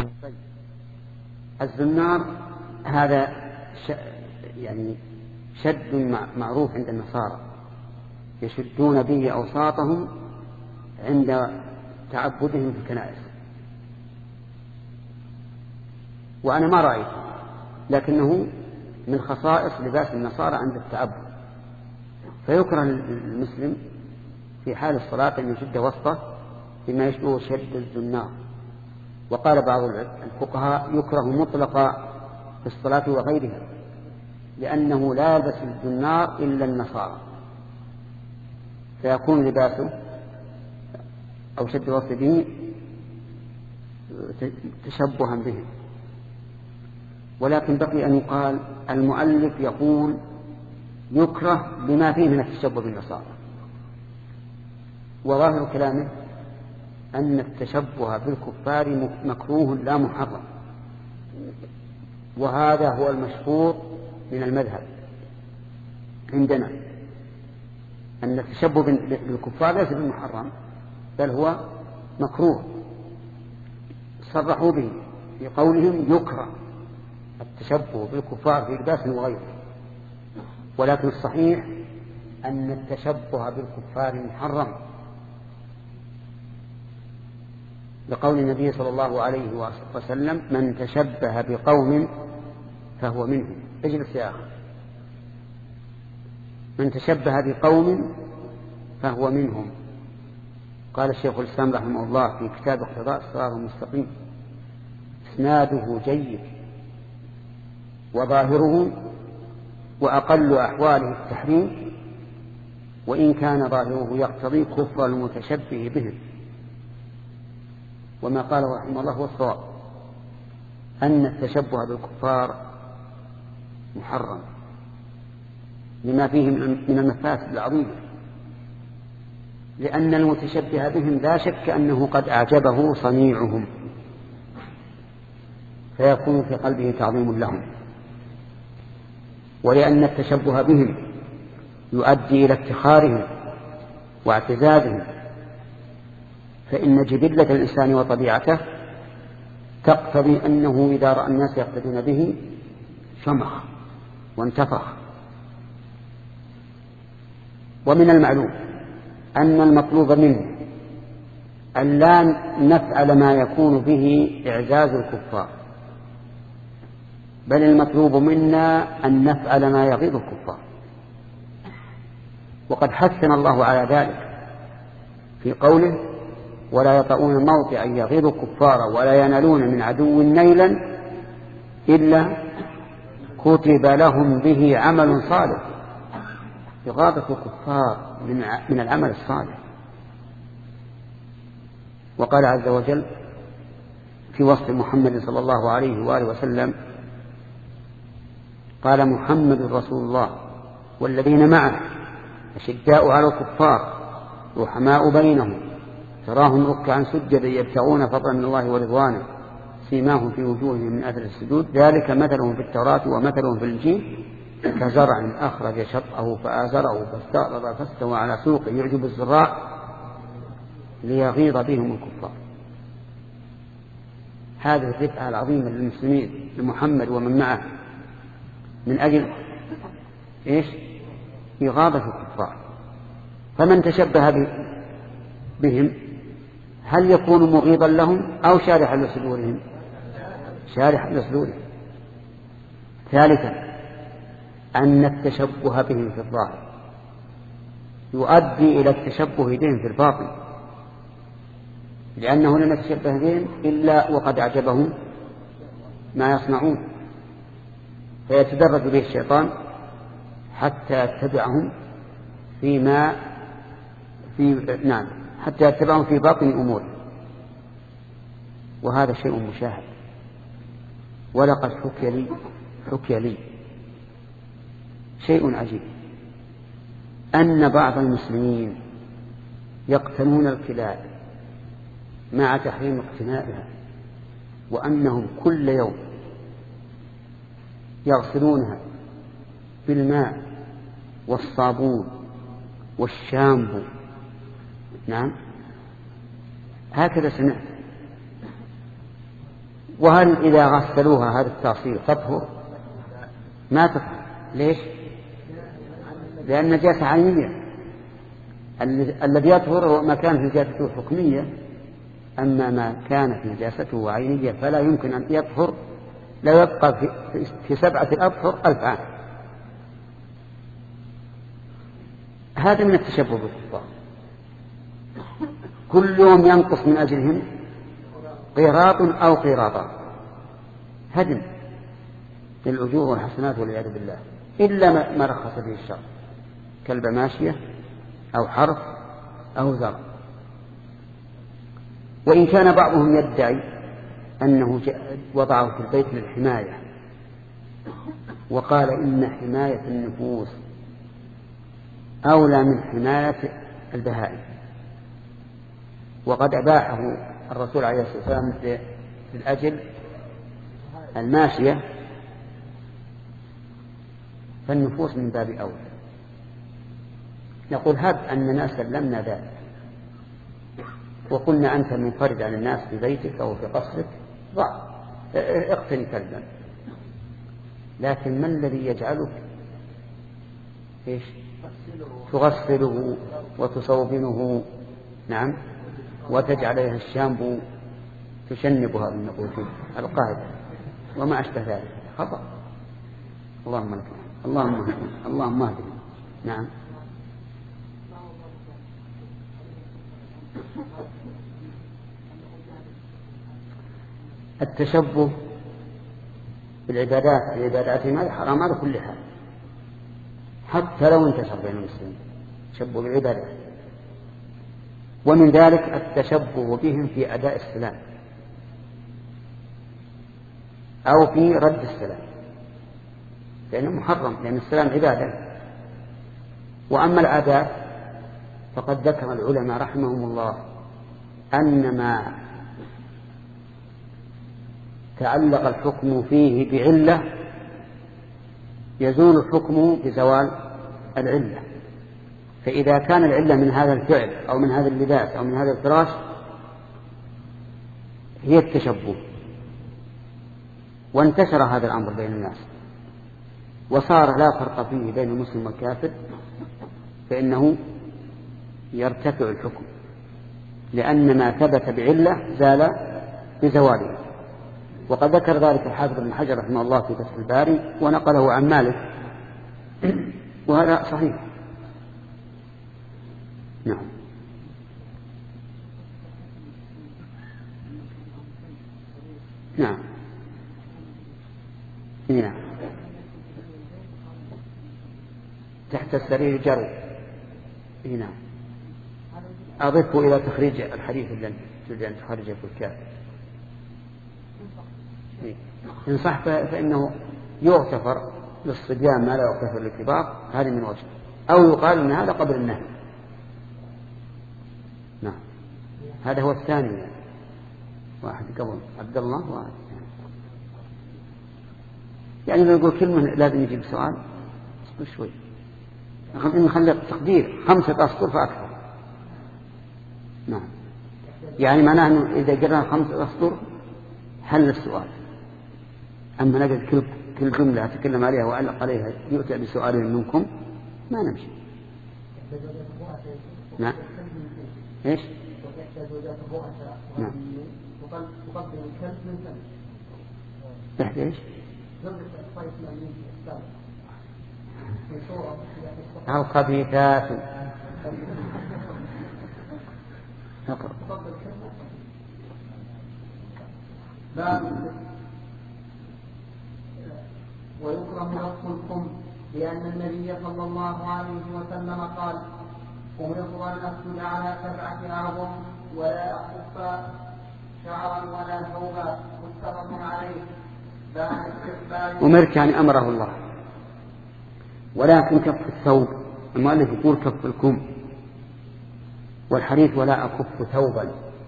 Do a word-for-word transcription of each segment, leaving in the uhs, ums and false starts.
طيب. الزنار هذا ش... يعني شد معروف عند النصارى، يشدون به أوساطهم عند تعبدهم في الكنائس، وأنا ما رأيت، لكنه من خصائص لباس النصارى عند التعبد. فيكره المسلم في حال الصلاة أن يشد وسطه بما يشبه شد الزنار. وقال بعض الفقهاء يكره مطلقا في الصلاة وغيرها، لأنه لا يلبس الزنار إلا النصارى، فيكون لباسه أو شد وسط به تشبها به. ولكن بقي أن يقال المؤلف يقول يكره بما فيه من التشبه بالنصارى، وظاهر كلامه أن التشبه بالكفار مكروه لا محرم، وهذا هو المشهور من المذهب عندنا، أن التشبه بالكفار ليس بالمحرم بل هو مكروه، صرحوا به في قولهم يكره التشبه بالكفار في لباس وغيره. ولكن الصحيح أن التشبه بالكفار محرم، لقول النبي صلى الله عليه وسلم من تشبه بقوم فهو منهم. اجلس يا أخي. من تشبه بقوم فهو منهم. قال الشيخ الإسلام رحمه الله في كتاب اقتضاء الصراط المستقيم اسناده جيد وظاهره وأقل أحواله التحريم، وإن كان ظاهره يقتضي كفر المتشبه بهم. وما قال رحمه الله هو الصواب، أن التشبه بالكفار محرم لما فيه من المفاسد العظيمة، لأن المتشبه بهم لا شك أنه قد أعجبه صنيعهم، فيكون في قلبه تعظيم لهم، ولأن التشبه بهم يؤدي إلى افتخارهم واعتزازهم، فإن جبلة الإنسان وطبيعته تقتضي أنه إذا رأى الناس يقتدون به شمخ وانتفخ. ومن المعلوم أن المطلوب منه أن لا نفعل ما يكون به إعزاز الكفار، بل المطلوب منا أن نفعل ما يغيظ الكفار. وقد حثنا الله على ذلك في قوله ولا يطؤون موطئا يغيظ الكفار ولا ينالون من عدو نيلا إلا كتب لهم به عمل صالح. إغاظة الكفار من العمل الصالح. وقال عز وجل في وصف محمد صلى الله عليه وآله وسلم قال محمد رسول الله والذين معه أشداء على الكفار رحماء بينهم تراهم ركعا سجدا يبتغون فضلا من الله ورضوانه سيماهم في وجوههم من أثر السجود ذلك مثلهم في التوراة ومثلهم في الإنجيل كزرع أخرج شطأه فآزره فاستغلظ فاستوى على سوقه يعجب الزراع ليغيظ بهم الكفار. هذه الرفعة العظيمة للمسلمين لمحمد ومن معه من أجل إيش؟ إغاظة الكفار. فمن تشبه بهم هل يكون مغيظا لهم أو شارحا لصدورهم؟ شارحا لصدورهم. ثالثا أن التشبه بهم في الظاهر يؤدي إلى التشبه بهم في الباطن، لأنه لم يتشبه بهم إلا وقد أعجبهم ما يصنعون، فيتدرج به الشيطان حتى يتبعهم فيما في نعم حتى يتبعهم في باطن أمور، وهذا شيء مشاهد. ولقد حكي لي حكي لي شيء عجيب أن بعض المسلمين يقتنون الكلاب مع تحريم اقتنائها، وأنهم كل يوم يغسلونها بالماء والصابون والشامبو. نعم هكذا سمعت. وهل إذا غسلوها هذا التغسيل تطهر؟ ما تطهر. ليش؟ لأن نجاسة عينية. الذي يطهر هو ما كانت نجاسته حكمية، أما ما كانت نجاسته عينية فلا يمكن أن يطهر، لا يبقى في, في سبعة الأبحر ألف عام. هذا من التشبه بالكفار. كل يوم ينقص من أجلهم قيراط أو قيراطان، هدم للأجور والحسنات والعياذ بالله، إلا ما رخص به الشرع كلب ماشية أو حرث أو زرع. وإن كان بعضهم يدعي أنه وضعه في البيت للحماية، وقال إن حماية النفوس أولى من حماية البهائم، وقد أباحه الرسول عليه الصلاة والسلام للأجل الماشية، فالنفوس من باب أولى. نقول هب أننا سلمنا ذلك وقلنا أنت منفرد عن الناس في بيتك أو في قصرك، ضع اقتني كلبا، لكن ما الذي يجعلك إيش؟ تغسله وتصوبنه، نعم، وتجعل عليها الشامبو تشنبها بالنقوتين القاعدة وما أشبه ذلك، خطأ. اللهم لك اللهم اهدنا اللهم اهدنا. نعم. التشبه بالعبادات العبادات ما حرام على كل حال، حتى لو انتشر بين المسلمين تشبه بالعبادات. ومن ذلك التشبه بهم في أداء السلام أو في رد السلام، لأنه محرم، لأن السلام عبادة. وأما العادات فقد ذكر العلماء رحمهم الله أن ما تعلق الحكم فيه بعلة يزول الحكم بزوال العلة. فإذا كان العلة من هذا الفعل أو من هذا اللباس أو من هذا الفراش هي التشبه، وانتشر هذا الأمر بين الناس وصار لا فرق فيه بين المسلم والكافر، فإنه يرتفع الحكم، لأن ما ثبت بعلة زال بزواله. وقد ذكر ذلك الحافظ ابن حجر رحمه الله في فتح الباري ونقله عن مالك، وهذا صحيح. نعم. نعم. نعم. تحت السرير جري. نعم. أضفه إلى تخريج الحديث الذي تريد أن تخرجه في الكافر. إن صح فإنه يغتفر للصبيان ما لا يغتفر للكبار، هذا من وجه، أو يقال أن هذا قبل النهي. نعم. هذا هو الثاني، واحد قبل عبد الله واحد. يعني لو يقول كلمة لازم يجيب سؤال شوي، نخلي التقدير خمسة أسطر فأكثر. نعم. يعني معناه أنه إذا قرأنا خمسة أسطر حل السؤال، أما نجد كل كل جملة أتكلم عليها وأعلق عليها يؤتى بسؤال منكم ما نمشي. نعم. إيش؟ نعم. تحت إيش؟ أو خبيثات. نقرأ. ويكره نصف الخم، لأن النبي صلى الله عليه وسلم قال: أمرت أن أسجد على سبعة أعظم ولا أخف شعرا ولا ثوبا، متفق عليه. أمرت يعني أمره الله، ولكن كف الثوب، المؤلف يقول كف الكم، والحديث ولا أكف ثوبا،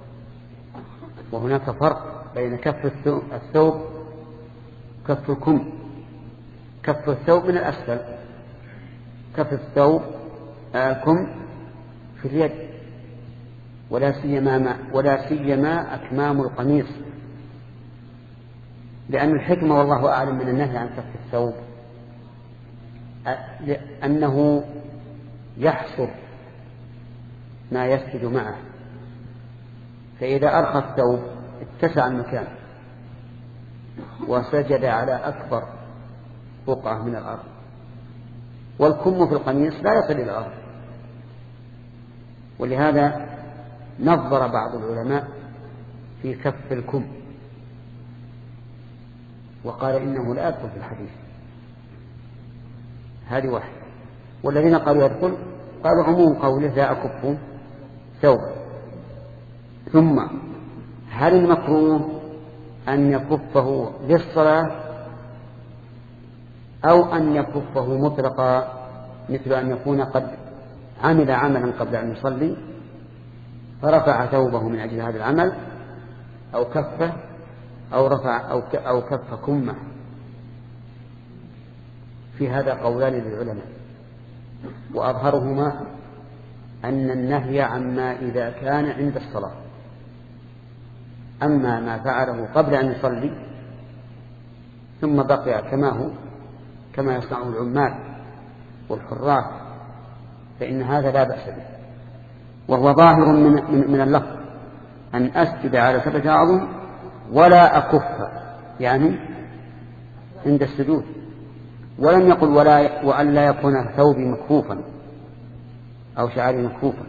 وهناك فرق بين كف الثوب كف الكم. كف الثوب من الأسفل، كف الثوب كم في اليد، ولا سيما ولا سيما أكمام القميص، لأن الحكمة والله أعلم من النهي عن كف الثوب أنه يحصر ما يسجد معه، فإذا أرخى الثوب اتسع المكان وسجد على أكبر بقعة من الأرض، والكم في القميص لا يصل إلى الأرض. ولهذا نظر بعض العلماء في كف الكم وقال إنه لا يدخل في الحديث. هذه واحدة. والذين قالوا يدخل قالوا عموم قوله لا أكف ثوبا. ثم هل المكروه أن يكفه للصلاة أو أن يكفه مطلقا، مثل أن يكون قد عمل عملا قبل أن يصلي فرفع ثوبه من أجل هذا العمل، أو كفه أو رفع أو أو كف كمه؟ في هذا قولان للعلماء، وأظهرهما أن النهي عما إذا كان عند الصلاة. أما ما فعله قبل أن يصلي ثم بقي كما هو كما يصنعه العمال والحراس فإن هذا لا بأس به، وهو ظاهر من, من, من اللفظ أن أسجد على سبعة أعظم ولا أكف، يعني عند السجود، ولم يقل ولا وأن لا يكون ثوبي مكفوفا أو شعري مكفوفا.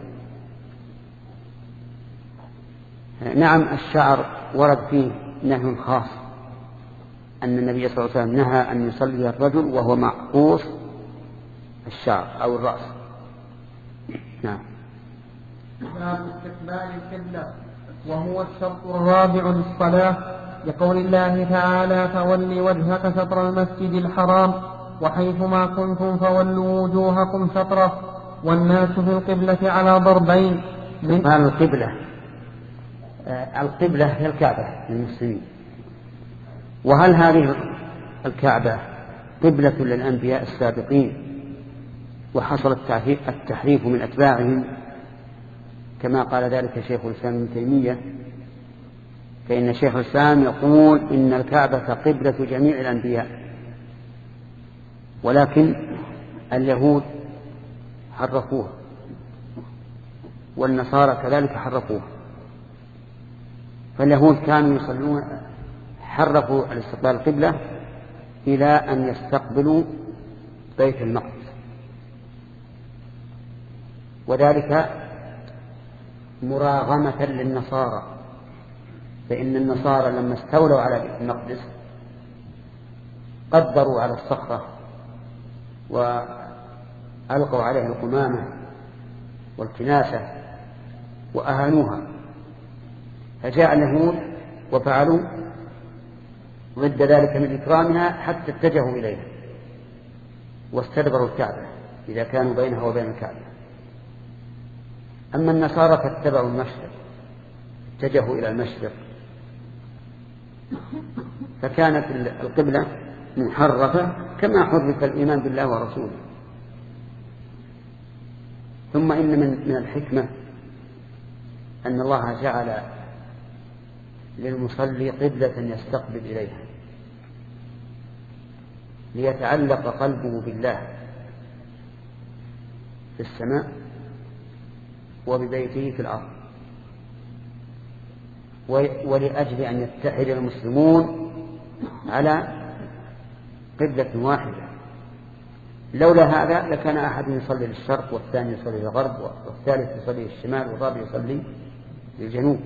نعم الشعر ورد فيه نهي خاص، أن النبي صلى الله عليه وسلم نهى أن يصلي الرجل وهو معقوص الشعر أو الرأس. نعم. باب استقبال القبلة، وهو الشرط الرابع للصلاة، لقول الله تعالى فول وجهك شطر المسجد الحرام وحيثما كنتم فولوا وجوهكم شطره، والناس في القبلة على ضربين. من القبلة آه القبلة هي الكعبة للمسلمين. وهل هذه الكعبة قبلة للأنبياء السابقين وحصل التحريف من أتباعهم كما قال ذلك شيخ الإسلام ابن تيمية؟ فإن شيخ الإسلام يقول إن الكعبة قبلة جميع الأنبياء، ولكن اليهود حرفوها والنصارى كذلك حرفوها. فاليهود كانوا يصلون حرفوا الاستقبال القبلة إلى أن يستقبلوا بيت المقدس، وذلك مراغمة للنصارى، فإن النصارى لما استولوا على بيت المقدس قدروا على الصخرة وألقوا عليها القمامة والكناسة وأهانوها، فجاء اليهود وفعلوا ضد ذلك من إكرامها حتى اتجهوا إليها واستدبروا الكعبة إذا كانوا بينها وبين الكعبة. أما النصارى فاتبعوا المشرق، اتجهوا إلى المشرق، فكانت القبلة محرفة كما حرف الإيمان بالله ورسوله. ثم إن من من الحكمة أن الله جعل للمصلي قبلة يستقبل إليها ليتعلق قلبه بالله في السماء وببيته في الأرض، ولأجل أن يتحد المسلمون على قبلة واحدة. لولا هذا لكان أحد يصلي للشرق والثاني يصلي للغرب والثالث يصلي للشمال والرابع يصلي للجنوب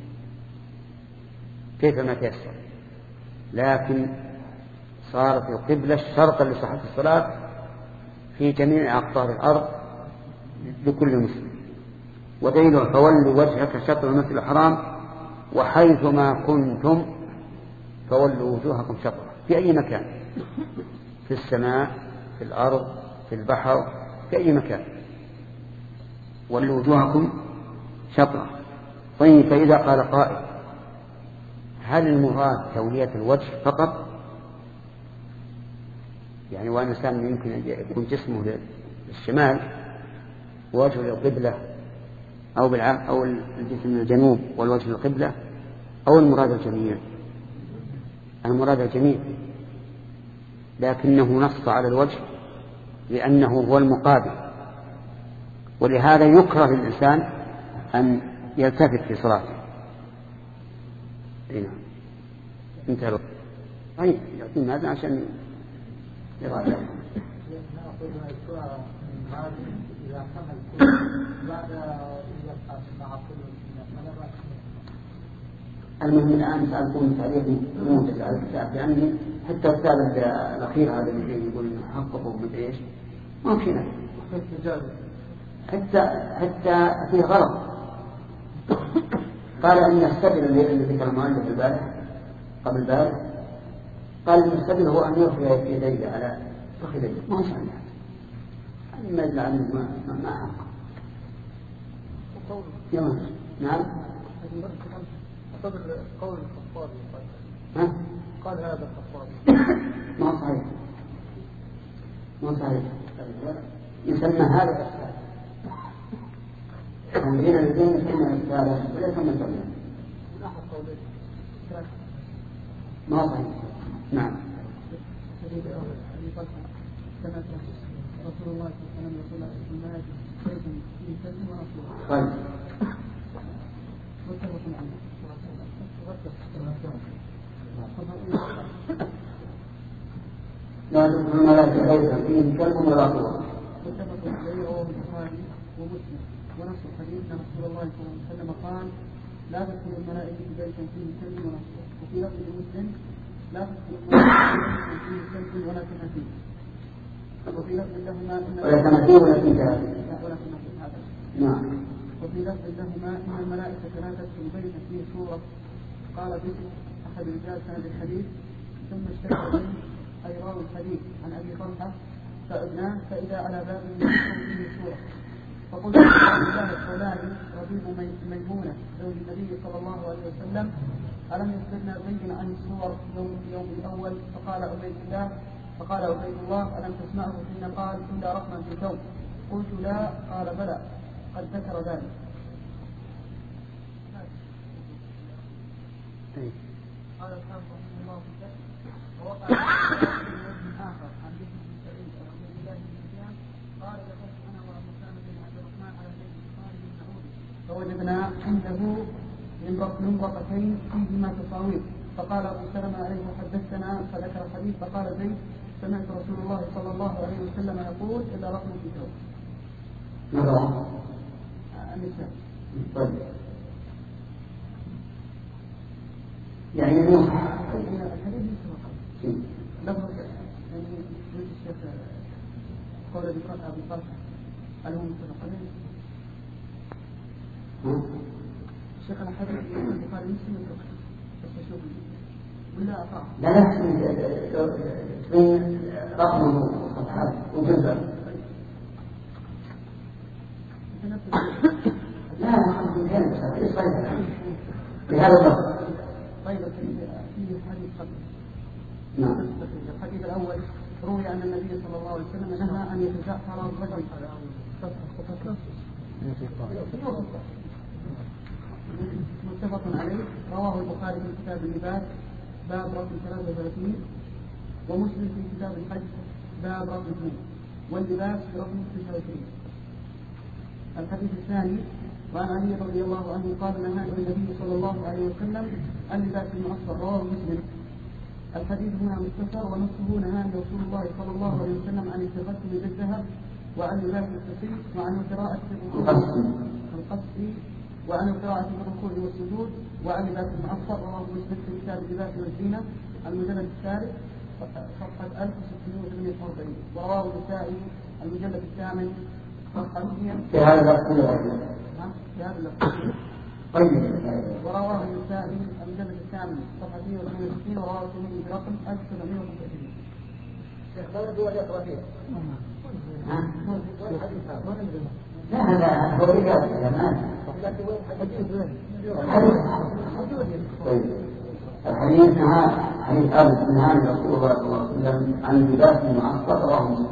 كيفما تيسر، لكن صارت القبلة شرطا لصحة الصلاة في جميع أقطار الأرض لكل مسلم. ودليل فولوا وجهك شطر المسجد الحرام وحيثما كنتم فولوا وجوهكم شطره، في أي مكان، في السماء، في الأرض، في البحر، في أي مكان ولوا وجوهكم شطره. طيب فإذا قال قائل هل المراد تولية الوجه فقط؟ يعني وأن الإنسان يمكن يكون جسمه للشمال ووجهه للقبلة، أو بالعكس، أو الجسم للجنوب والوجه للقبلة، أو المراد الجميع؟ المراد الجميع، لكنه نص على الوجه لأنه هو المقابل، ولهذا يكره للإنسان أن يلتفت في صلاته. نعم انتهى الوقت. طيب يعطينا هذا عشان يراجع. المهم الآن سألكم تعليق موجز على الكتاب، لأني حتى الكتاب الأخير هذا اللي يقول حققوا من إيش ما في نفس، حتى حتى فيه غلط. قال أن السبيل اللي ذكر المؤلف البارح قبل البارح، قال أن السبيل هو أن يرفع يديه على فخذيه، ما شاء الله يعني ما يدل عنه ما ما حق. نعم قول الخطابي ها؟ قال هذا الخطابي ما صحيح ما صحيح يسمى هذا الأسفل عندنا الدين يسمى الأسفل ولا يسمى الجميع ما صحيح. نعم رسول الله صلى الله عليه وسلم يقول الماء في كلمة ورسوله. طيب متفق عليه. لا تدخل الملائكة بيتا فيه كلب ولا صورة. متفق عليه رواه البخاري ومسلم ونص الحديث أن رسول الله صلى الله عليه وسلم قال لا تدخل الملائكة بيتا فيه كلب ولا صورة. وفي لفظ مسلم لا تدخل الملائكة فيه كلب ولا تماثيل. وفي لفظ لهما ولا تماثيل ولا تماثيل. نعم. وفي لفظ لهما إن الملائكة لا تدخل بيتا فيه صورة. قال به أحد رجال سند الحديث ثم اشتكى منه أي راوي الحديث عن أبي طلحة فأدناه فإذا على باب فيه صورة. فقلت الله الخولاني ربيب ميمونة زوج النبي صلى الله عليه وسلم ألم يخبرنا زيد عن الصور يوم يوم الأول؟ فقال عبيد الله فقال عبيد الله ألم تسمعه حين قال إلا رحمة في الكون؟ قلت لا. قال بلى قد ذكر ذلك. قال الحافظ رحمه الله في الفتح ووقع من آخر عن بشر بن سعيد رضي الله عنه قال دخلت أنا وأبو سلمة بن عبد الرحمن على البيت البخاري بن سعود فوجدنا عنده منبطتين فيهما تصاوير فقال أبو سلمة عليه حدثنا فذكر الحديث فقال زيد سمعت رسول الله صلى الله عليه وسلم يقول إلا رقم في ثوب. نعم. النساء. طيب. يعني النص الحديث لفظ يعني مثل الشيخ قول أبي طلحة هل هم متفقين؟ الشيخ الحديث البخاري مسلم متفق بس شوف ولا أطاع لا لا من رقمه صفحات وجزء لا خمس مئتين بس ايش طيب بهذا اللفظ. طيب فيه حديث قبل. نعم. الحديث الأول روي أن النبي صلى الله عليه وسلم نهى أن يتزحر الرجل متفق عليه رواه البخاري في كتاب اللباس باب رقم ثلاثة وثلاثين ومسلم في كتاب الحج باب رقم اثنين واللباس في رقم تسعة وعشرين. الحديث الثاني وعن علي رضي الله عنه قال نهى النبي صلى الله عليه وسلم عن لباس المعصر رواه مسلم. الحديث هنا مختصر ونصه نهى رسول الله صلى الله عليه وسلم عن التقسم بالذهب وعن لباس القصير وعن القراءة القصر وعن القراءة في الركوع والسجود وعن لباس المعصر رواه مسلم في كتاب اللباس والزينة المجلد الثالث صفحة ألف وستمائة وثمانية وأربعين ورواه النسائي المجلد الثامن صفحة مئة في هذا اللفظ في هذا اللفظ. طيب. ورواه النسائي المجلد الثامن صفحة مئة وثمانية وستين ورواه الترمذي برقم ألف وسبعمائة وخمسة وعشرين. شيخ ما ندور يقرأ فيها. لا هذا هو رجال الزمان. طيب. الحديث نهى حديث أبد نهى رسول الله صلى الله عليه وسلم عن لباس المعصر رواه مسلم.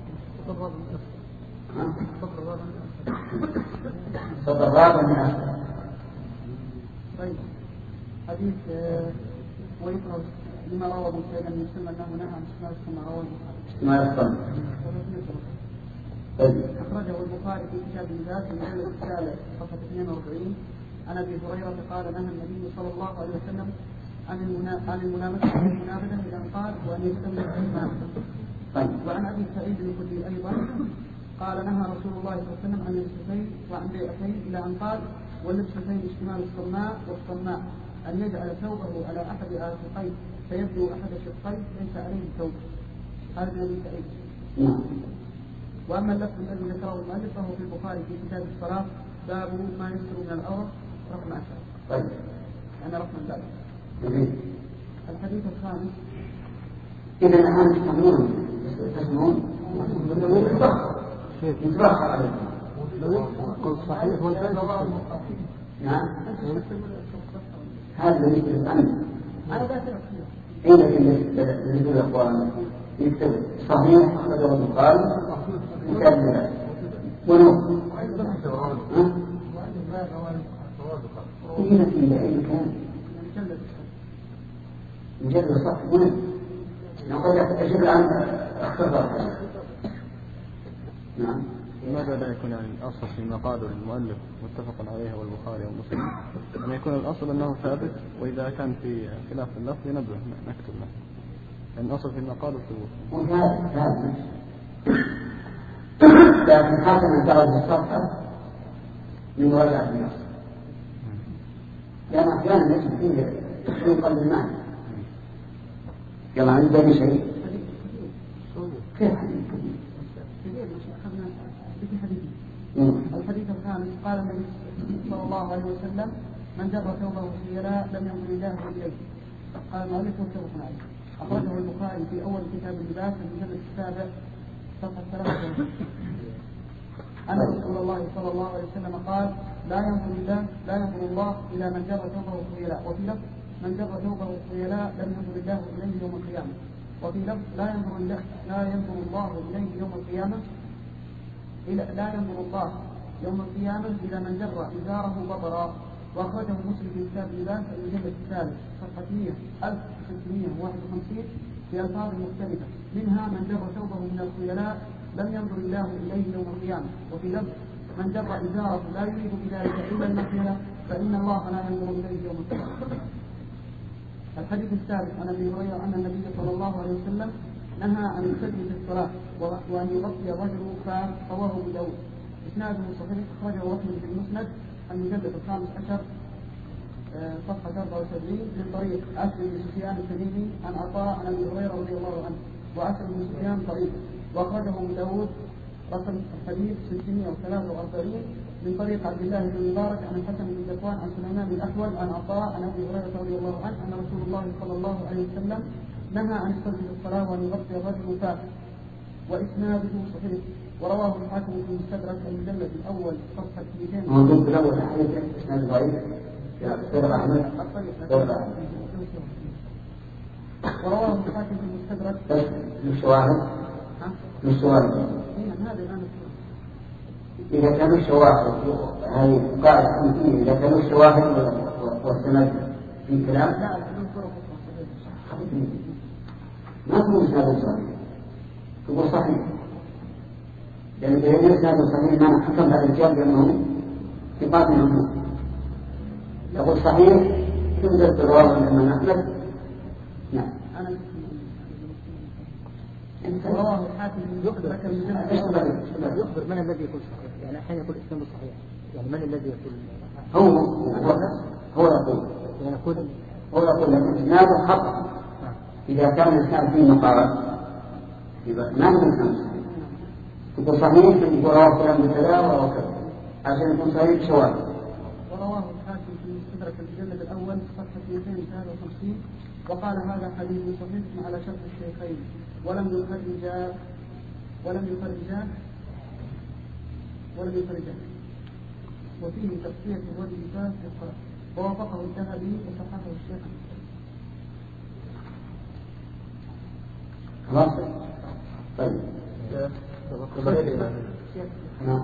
صدر الرابع من أسفل. طيب حديث ويكره لما روى ابن سعيد بن مسلم انه نهى عن استعمال الصماء رواه استعمال الصماء. اخرجه البخاري في كتاب النبات في المجلد الثالث صفحه اثنين وأربعين عن ابي هريره قال نهى النبي صلى الله عليه وسلم عن عن المنامسه والمنابذه اذا قال وان يستمر الصماء. وعن ابي سعيد الخدري ايضا قال نهى رسول الله صلى الله عليه وسلم عن اللبستين وعن بيعتين الى ان قال واللبستين اشتمال الصماء والصماء ان يجعل ثوبه على احد عاتقيه فيبدو احد شقيه ليس عليه ثوب. هذا الذي سعيد. واما اللفظ الذي ذكره المؤلف فهو في البخاري في كتاب الصلاه باب ما يستر من العورة رقم عشرة. طيب. أنا رقم ذلك. الحديث الخامس. إذا الآن تسمعون تسمعون يتبخر عليكم. قل صحيح والبيت نعم. هذا الذي يقول عنه. أنا ذاكر. إيه الذي يقول الأخوان يكتب صحيح أخرجه البخاري وكذا ونوم. هنا في أي مكان مجرد صح وين نقول أجل عن اختصار. نعم. لماذا لا يكون يعني الأصل في مقال المؤلف متفق عليها والبخاري ومسلم أن يكون الأصل أنه ثابت وإذا كان في خلاف اللفظ ينبه نكتب له لأن الأصل في المقال الثبوت. وهذا ثابت لكن خاصة من درجة الصفحة من وجهة النص لأن أحيانا يجب فيه شيء قلب المعنى كما عندنا شيء كيف حديث الحديث الخامس قال النبي صلى الله عليه وسلم من جر ثوبه خيلاء لم ينظر الله إليه. قال المؤلف متفق عليه. أخرجه البخاري في أول كتاب اللباس في المجلد السابع صفحة ثلاثة أن رسول الله صلى الله عليه وسلم قال لا ينظر الله لا ينظر الله إلى من جر ثوبه خيلاء. وفي لفظ من جر ثوبه خيلاء لم ينظر الله إليه يوم القيامة. وفي لفظ لا ينظر الله لا ينظر الله إليه يوم القيامة إلى لا ينظر الله يوم القيامة إلى من جر إزاره بطرا. وأخرجه مسلم في كتاب اللباس المجلد الثالث صفحة ألف وستمائة وواحد وخمسين في ألفاظ مختلفة منها من جر ثوبه من الخيلاء لم ينظر الله إليه يوم القيامة. وفي لفظ من جر إزاره لا يريد بذلك إلا المغفرة فإن الله لا ينظر إليه يوم القيامة. الحديث الثالث عن أبي هريرة أن النبي صلى الله عليه وسلم نهى عن السجن في الصلاة وأن يغطي الرجل فرواه أبو داود. إسناده صحيح أخرجه أحمد في المسند المجلد الخامس عشر صفحة أربعة وسبعين من طريق عاصم بن سفيان التميمي عن عطاء عن أبي هريرة رضي الله عنه وعاصم بن سفيان طريق. وأخرجه أبو داود رقم الحديث ستمائة وثلاثة وأربعين من طريق عبد الله بن مبارك عن الحسن بن ذكوان عن سليمان الأحول عن عطاء عن أبي هريرة رضي الله عنه أن رسول الله صلى الله عليه وسلم نهى عن السجن في الصلاة وأن يغطي الرجل فاه. وإسناده صحيح. ورواه الحاكم في مستدرك المجلد الأول صفحة مئتين. موجود الأول حديث إسناد ضعيف يا أستاذ أحمد. ورواه الحاكم في مستدرك. بس للشواهد. للشواهد. هذا الآن. إذا كانوا الشواهد هذه قاعدة حديثية إذا كانوا الشواهد والسند في كلام. لا ما تقول إسناد صحيح. تقول صحيح. لأن إذا كان إسناد صحيح ما حكم هذا الرجال بأنه ثقات منهم. يقول صحيح تنزل بالرواه من الإمام أحمد. نعم. رواه الحاكم يخبر يخبر من الذي يقول صحيح يعني أحيانا يقول إسناد صحيح يعني من الذي يقول هو هو يقول يعني يقول هو يقول لك إسناد الخط إذا كان الإسناد فيه مقارنة يبقى ما هو إسناد صحيح. يقول صحيح يقول رواه فلان بكذا ورواه كذا عشان يكون صحيح شواذ. ورواه الحاكم في مستدرك المجلد الأول صفحة مئتين وثلاثة وخمسين وقال هذا حديث صحيح على شرط الشيخين ولم يخرجا ولم يخرجا ولم يخرجا وفيه تقصية الوجه فاس في الصلاة ووافقه الذهبي وصححه الشيخ. خلاص. طيب. نعم.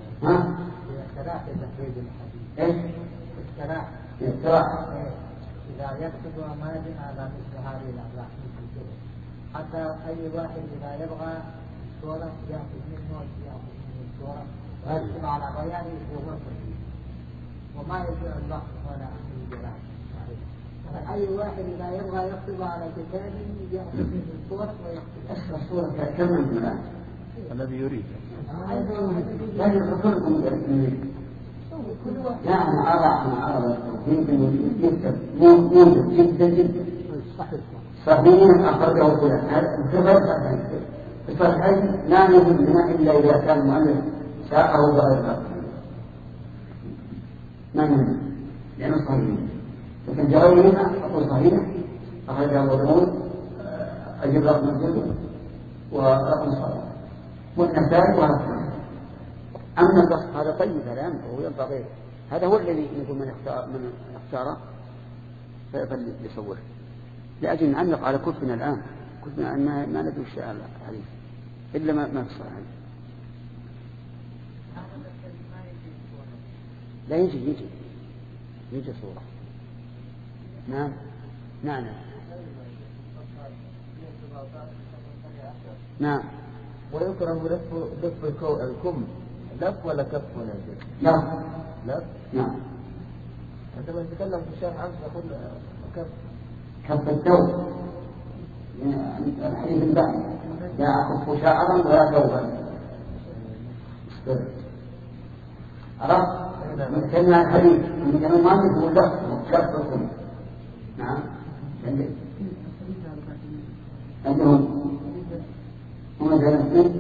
ها؟ ايش؟ استراحة. إذا يكتب أماجن على مثل هذه الأعراف حتى أي واحد إذا يبغى صورة يأخذ منه يأخذ منه الصورة ويكتب على غيره وهو صحيح وما يجوع الوقت ولا الجلال. أي واحد إذا يبغى يكتب على كتابه يأخذ منه الصورة ويكتب الصورة كمن الذي يريد. لا يخطركم لا أنا أرى أنا أرى يمكن موجود جدا جدا صحيح أخرجه فلان هذا الصحيح لا نجد لنا إلا إذا كان المؤلف شاءه بغير ما نجد لأنه صحيح لكن جوابنا أقول صحيح أخرجه فلان أجيب رقم الجزء ورقم صحيح والنسائي وهكذا. أما القصد هذا طيب الآن وينبغي هذا هو الذي يقول من اختار من اختاره فليصوره لأجل نعلق على كتبنا الآن كتبنا أن ما ندري الشيء الحديث إلا ما ما في الصحيح. لا يجي يجي يجي صورة. نعم نعم نعم. ويكره لف لف الكم لف ولا كف ولا شيء؟ لف. لف؟ نعم. عندما نتكلم في الشرح عنه نقول كف. كف الثوب. الحديث البحث لا أكف شعرا ولا ثوبا. عرفت؟ من كلمة الحديث من كلمة ما نقول لف كف الثوب. نعم. عندهم هم مثلا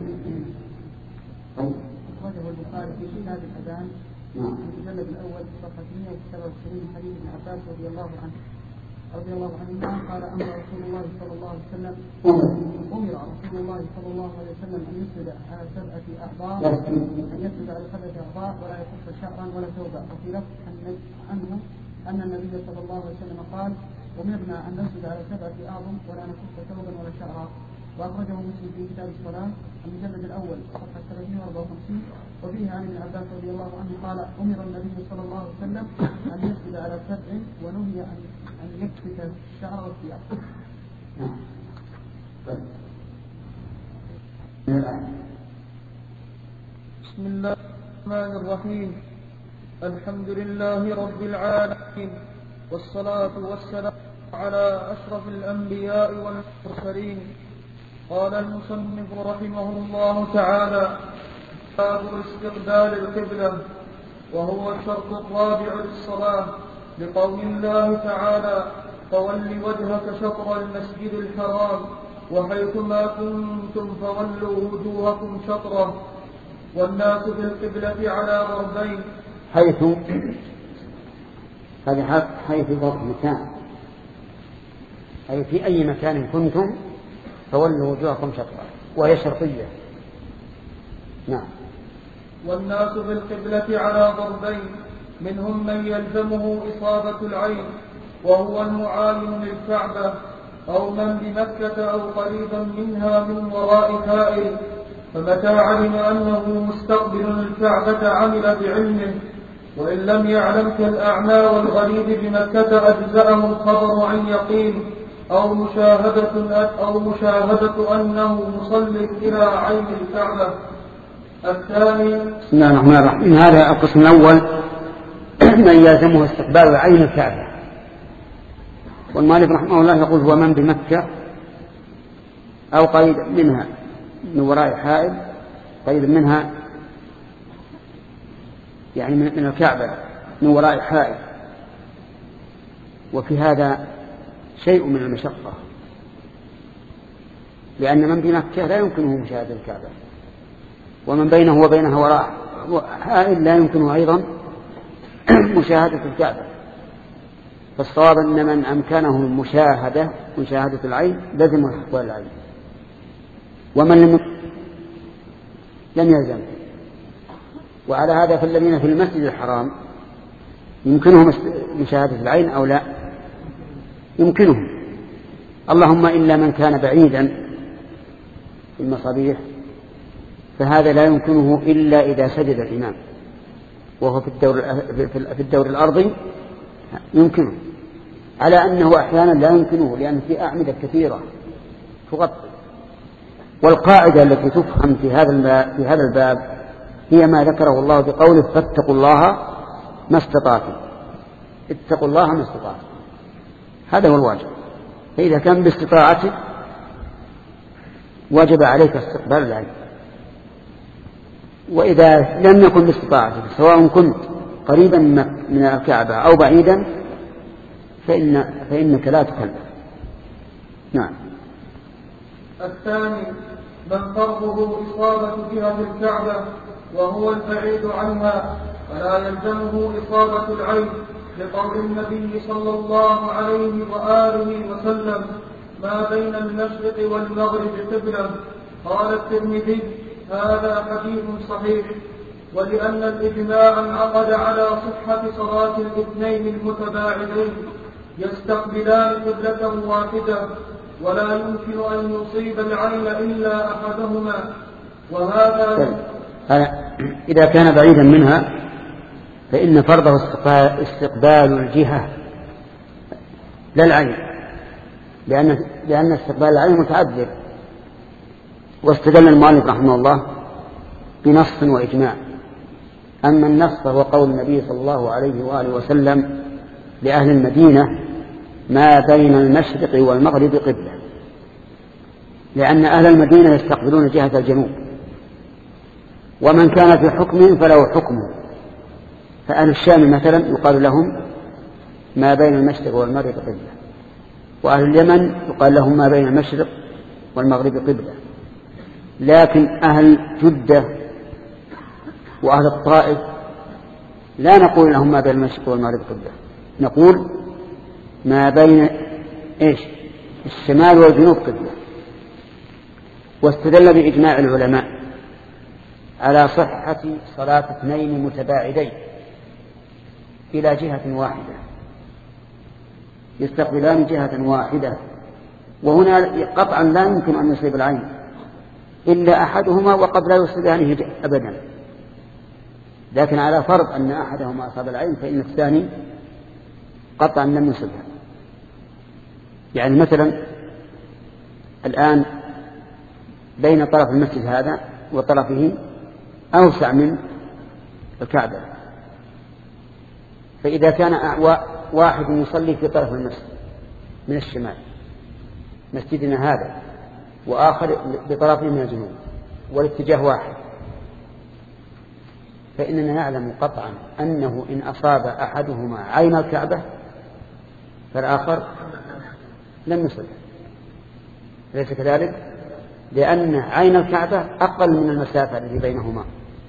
طيب. أخرجه البخاري في كتاب الأذان في المجلد الأول صفحة مئة وسبعة وعشرين حديث ابن عباس رضي الله عنه رضي الله عنهما قال أمر رسول الله صلى الله عليه وسلم أمر رسول الله صلى الله عليه وسلم أن يسجد على سبعة أعضاء أن يسجد على سبعة أعضاء ولا يكف شعرا ولا ثوبا. وفي لفظ عنه أن النبي صلى الله عليه وسلم قال أمرنا أن نسجد على سبعة أعظم ولا نكف ثوبا ولا شعرا. وأخرجه مسلم في كتاب الصلاة المجلد الأول صفحة ثلاثمائة وأربعة وخمسين وفيه عن ابن عباس رضي الله عنه قال أمر النبي صلى الله عليه وسلم أن يسجد على سبع ونهي أن أن يكفت الشعر والثياب. بسم الله الرحمن الرحيم. الحمد لله رب العالمين والصلاة والسلام على أشرف الأنبياء والمرسلين. قال المصنف رحمه الله تعالى: باب استقبال القبلة، وهو الشرط الرابع للصلاة، لقول الله تعالى: فول وجهك شطر المسجد الحرام وحيثما كنتم فولوا وجوهكم شطره. والناس بالقبلة على ضربين، حيث هذه حيث ضرب مكان، أي في أي مكان كنتم فولوا وجوهكم شطرا، وهي شرطية. نعم. والناس بالقبلة على ضربين، منهم من يلزمه إصابة العين وهو المعالم للكعبة، أو من بمكة أو قريبا منها من وراء حائل، فمتى علم أنه مستقبل الكعبة عمل بعلمه، وإن لم يعلم كالأعمى والغريب بمكة أجزأه الخبر عن يقين أو مشاهدة أو مشاهدة أنه مصل إلى عين الكعبة. الثاني: بسم الله الرحمن الرحيم. هذا القسم الأول من يلزمه استقبال عين الكعبة. والمؤلف رحمه الله يقول: هو من بمكة أو قريب منها من وراء حائل، قريب منها يعني من الكعبة من وراء حائل. وفي هذا شيء من المشقة، لأن من بمكة لا يمكنه مشاهدة الكعبة، ومن بينه وبينها وراء حائل لا يمكنه أيضا مشاهدة الكعبة. فالصواب أن من أمكنه المشاهدة مشاهدة العين لازم استقبال العين، ومن لم لم يلزم. وعلى هذا فالذين في المسجد الحرام يمكنهم مشاهدة العين أو لا؟ يمكنهم، اللهم إلا من كان بعيدا في المصابيح، فهذا لا يمكنه إلا إذا سجد الإمام، وهو في الدور في الدور الأرضي يمكنه. على أنه أحيانا لا يمكنه لأن في أعمدة كثيرة تغطي. والقاعدة التي تفهم في هذا في هذا الباب هي ما ذكره الله بقوله فاتقوا الله ما استطعتم. اتقوا الله ما استطعتم، هذا هو الواجب. فإذا كان باستطاعتك وجب عليك استقبال العين، وإذا لم يكن باستطاعتك سواء كنت قريبا من الكعبة أو بعيدا فإن فإنك لا تكلف. نعم. الثاني من فرضه إصابة جهة الكعبة وهو البعيد عنها فلا يلزمه إصابة العين، لقول النبي صلى الله عليه وآله وسلم ما بين المشرق والمغرب قبلة. قال الترمذي هذا حديث صحيح. ولأن الإجماع انعقد على صحة صلاة الاثنين المتباعدين يستقبلان قبلة واحدة ولا يمكن أن يصيب العين إلا أحدهما. وهذا إذا كان بعيدا منها فإن فرضه استقبال الجهة لا العين، لأن, لأن استقبال العين متعذر. واستدل المؤلف رحمه الله بنص وإجماع. أما النص فهو قول النبي صلى الله عليه وآله وسلم لأهل المدينة ما بين المشرق والمغرب قبلة، لأن أهل المدينة يستقبلون جهة الجنوب، ومن كان في حكم فله حكمه. فأهل الشام مثلا يقال لهم ما بين المشرق والمغرب قبلة، وأهل اليمن يقال لهم ما بين المشرق والمغرب قبلة. لكن أهل جدة وأهل الطائف لا نقول لهم ما بين المشرق والمغرب قبلة، نقول ما بين إيش الشمال والجنوب قبلة. واستدل بإجماع العلماء على صحة صلاة اثنين متباعدين إلى جهة واحدة يستقبلان جهة واحدة، وهنا قطعا لا يمكن أن يصيب العين إلا أحدهما، وقد لا يصيبانه أبدا. لكن على فرض أن أحدهما أصاب العين فإن الثاني قطعا لم يصبها. يعني مثلا الآن بين طرف المسجد هذا وطرفه أوسع من الكعبة، فإذا كان واحد يصلي في طرف المسجد من الشمال مسجدنا هذا وآخر بطرفه من الجنوب والاتجاه واحد، فإننا نعلم قطعا أنه إن أصاب أحدهما عين الكعبة فالآخر لم يصل. ليس كذلك؟ لأن عين الكعبة أقل من المسافة التي بينهما،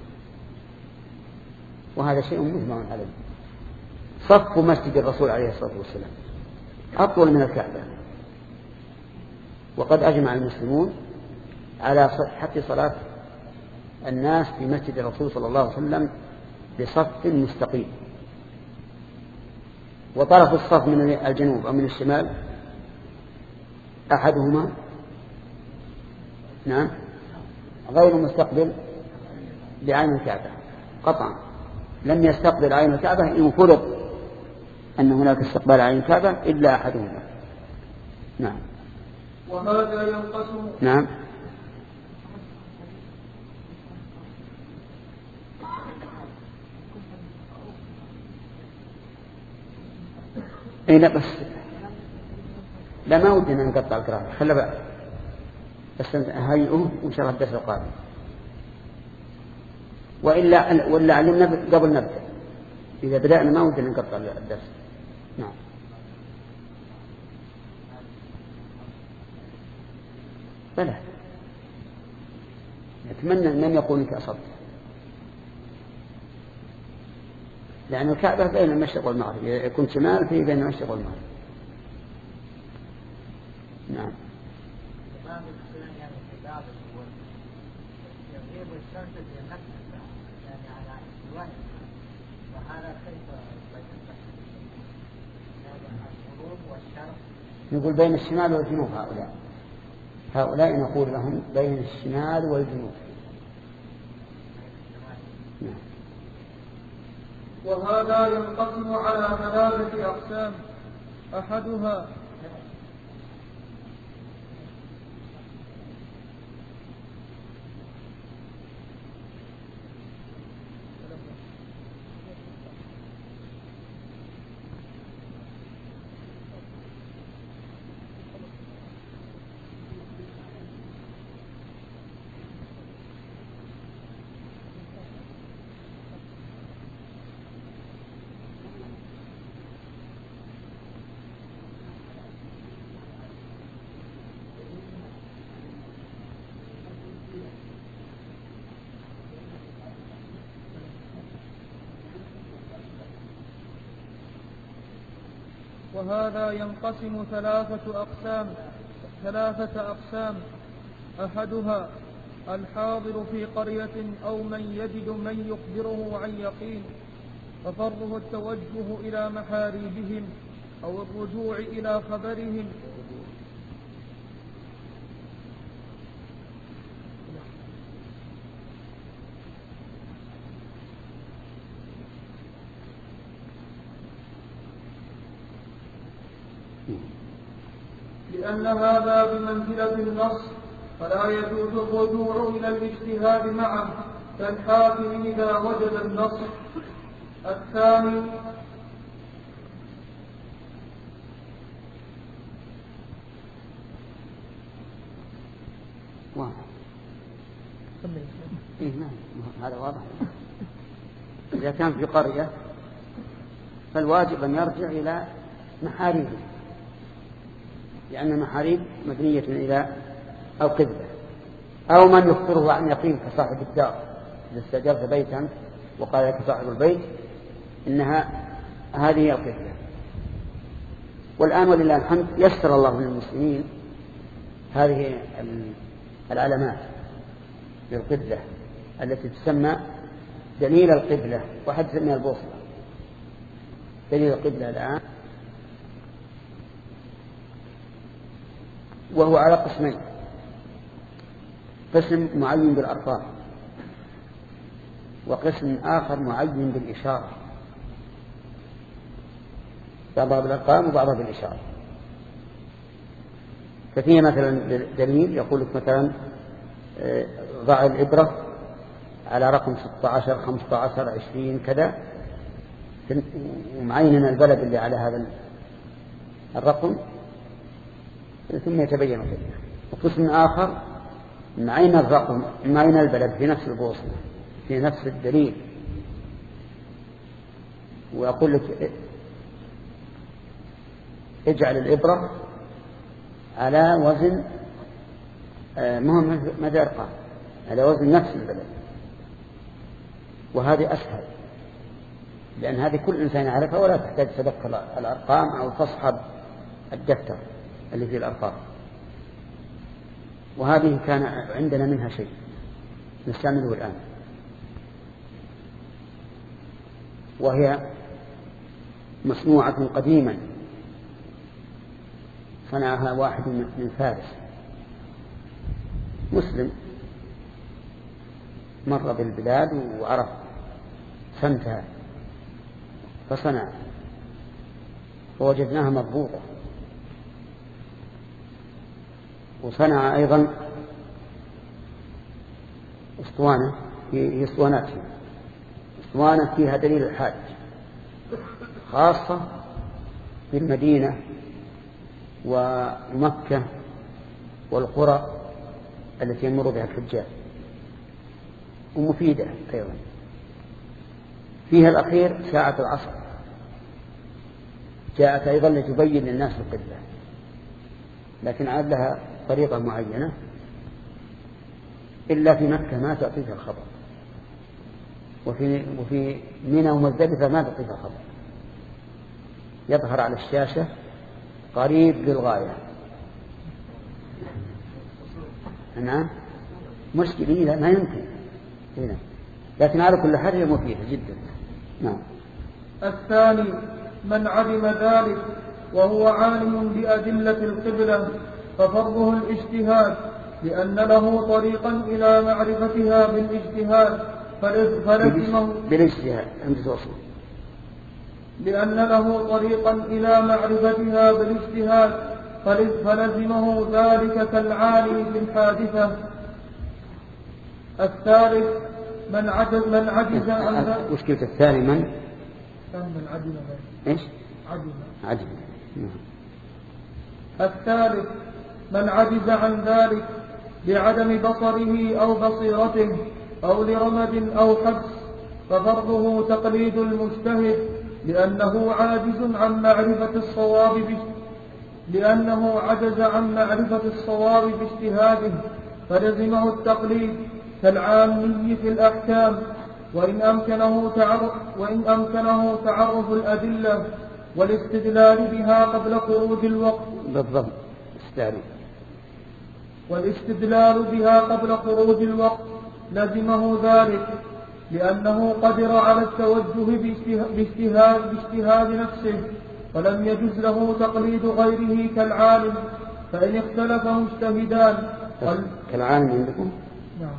وهذا شيء مجمع عليه. صف مسجد الرسول عليه الصلاة والسلام أطول من الكعبة، وقد أجمع المسلمون على صحة صلاة الناس في مسجد الرسول صلى الله عليه وسلم بصف مستقيم، وطرف الصف من الجنوب أو من الشمال أحدهما نعم غير مستقبل لعين الكعبة قطعا. لم يستقبل عين الكعبة إن فرض أن هناك استقبال عين الكعبة إلا أحدهما. نعم. وهذا ينقسم. نعم. اي لا بس لا ما ودنا نقطع القراءة، خلى بقى بس هيئوه وإن شاء الله الدرس القادم، وإلا ولا علمنا قبل نبدأ. إذا بدأنا ما ودنا نقطع الدرس. نعم. بلى أتمنى أن لم يقول لك أصبت، لأن الكعبة بين المشرق والمغرب، يكون شمال فيه بين المشرق والمغرب. نعم. نقول بين الشمال والجنوب. هؤلاء هؤلاء نقول لهم بين الشمال والجنوب. نعم. وهذا ينقسم على ثلاثة أقسام. أحدها وهذا ينقسم ثلاثة أقسام ثلاثة أقسام أحدها الحاضر في قرية أو من يجد من يخبره عن يقين ففره التوجه إلى محاريبهم أو الرجوع إلى خبرهم لأن هذا بمنزلة النص فلا يجوز الرجوع إلى الاجتهاد معه كالحاكم إذا وجد النص. الثاني واضح. إيه نعم هذا واضح. إذا كان في قرية فالواجب أن يرجع إلى محاريبه، لأن المحاريب مبنية إلى القبلة، أو من يخبره عن يقين كصاحب الدار إذا استأجرت بيتا وقال لك صاحب البيت إنها هذه القبلة. والآن ولله الحمد يسر الله للمسلمين هذه العلامات للقبلة التي تسمى دليل القبلة، وحد سميها البوصلة. دليل القبلة الآن وهو على قسمين: قسم معين بالأرقام، وقسم آخر معين بالإشارة، بعضها بالأرقام وبعضها بالإشارة. ففيه مثلا دليل يقول لك مثلا ضع الإبرة على رقم ستة عشر خمسة عشر عشرين كذا، ومعيننا البلد اللي على هذا الرقم ثم يتبين كذا. وقسم آخر معين الرقم معين البلد في نفس البوصلة في نفس الدليل، ويقول لك اجعل الإبرة على وزن مهم مدى أرقام على وزن نفس البلد. وهذه أسهل لأن هذه كل إنسان يعرفها ولا تحتاج تذكر الأرقام أو تصحب الدفتر اللي فيه الأرقام. وهذه كان عندنا منها شيء نستعمله الآن، وهي مصنوعة قديما صنعها واحد من فارس مسلم، مر بالبلاد وعرف سمتها فصنع، فوجدناها مضبوطة. وصنع أيضا اسطوانة، هي اسطوانات اسطوانة فيها دليل الحاج خاصة بالمدينة ومكة والقرى التي يمر بها الحجاج، ومفيدة أيضا. فيها الأخير ساعة العصر جاءت أيضا لتبين للناس القبلة، لكن عاد لها طريقة معينة، إلا في مكة ما تعطيها الخبر، وفي وفي منى ومزدلفة ما تعطيها الخبر، يظهر على الشاشة قريب للغاية. نعم مشكلة لا ما يمكن هنا، لكن على كل حال هي مفيدة جدا. نعم. الثاني من علم ذلك وهو عالم بأدلة القبلة ففرضه الاجتهاد، لأن له طريقا إلى معرفتها بالاجتهاد فلزمه بالاجتهاد عند توصل لأن له طريقا إلى معرفتها بالاجتهاد فلزمه ذلك كالعالم في الحادثة. الثالث من عجز من عجز عن ذلك. مشكلة الثاني من؟ من عجز إيش؟ عجز عجز. الثالث من عجز عن ذلك بعدم بصره أو بصيرته أو لرمد أو حبس ففرضه تقليد المجتهد لأنه عاجز عن معرفة الصواب لأنه عجز عن معرفة الصواب باجتهاده فلزمه التقليد كالعامي في الأحكام وإن أمكنه تعرف وإن أمكنه تعرف الأدلة والاستدلال بها قبل خروج الوقت. بالضبط. استعرف. والاستدلال بها قبل خروج الوقت لزمه ذلك لأنه قدر على التوجه باجتهاد, باجتهاد نفسه ولم يجز له تقليد غيره كالعالم فإن اختلف مجتهدان كالعالم عندكم؟ نعم.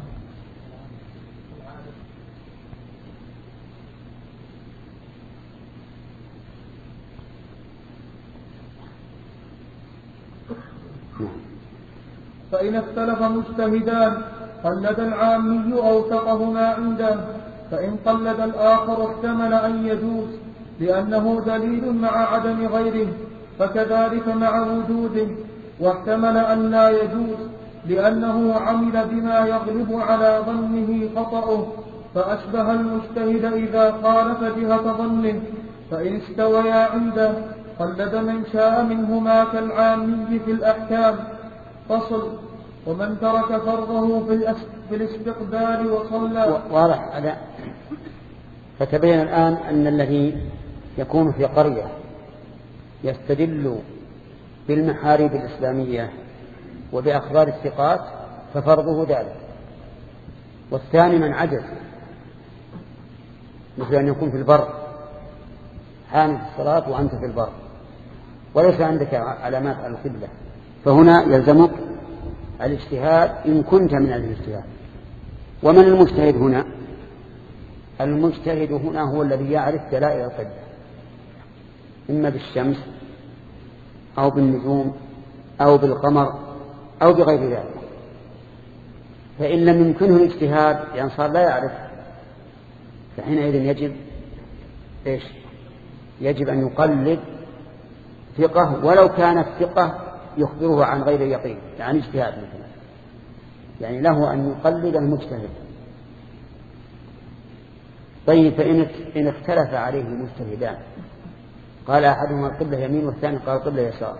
فإن اختلف مجتهدان قلد العامي أوثقهما عنده فإن قلد الآخر احتمل أن يجوز لأنه دليل مع عدم غيره فكذلك مع وجوده واحتمل أن لا يجوز لأنه عمل بما يغلب على ظنه خطأه فأشبه المجتهد إذا خالف جهة ظنه فإن استويا عنده قلد من شاء منهما كالعامي في الأحكام. فصل. ومن ترك فرضه في الاستقبال وصلى. واضح هذا. فتبين الآن أن الذي يكون في قرية يستدل بالمحاريب الإسلامية وبأخبار الثقات ففرضه ذلك. والثاني من عجز مثل أن يكون في البر حانت الصلاة وأنت في البر وليس عندك علامات على القبلة فهنا يلزمك الاجتهاد إن كنت من الاجتهاد. ومن المجتهد هنا؟ المجتهد هنا هو الذي يعرف دلائل القبلة إما بالشمس أو بالنجوم أو بالقمر أو بغير ذلك. فإن لم يمكنه الاجتهاد يعني صار لا يعرف فحينئذ يجب إيش؟ يجب أن يقلد ثقة ولو كانت ثقة يخبره عن غير يقين يعني اجتهاد مثلا يعني له أن يقلد المجتهد. طيب فإن اختلف عليه المجتهدان قال أحدهما القبلة يمين والثاني قال القبلة يسار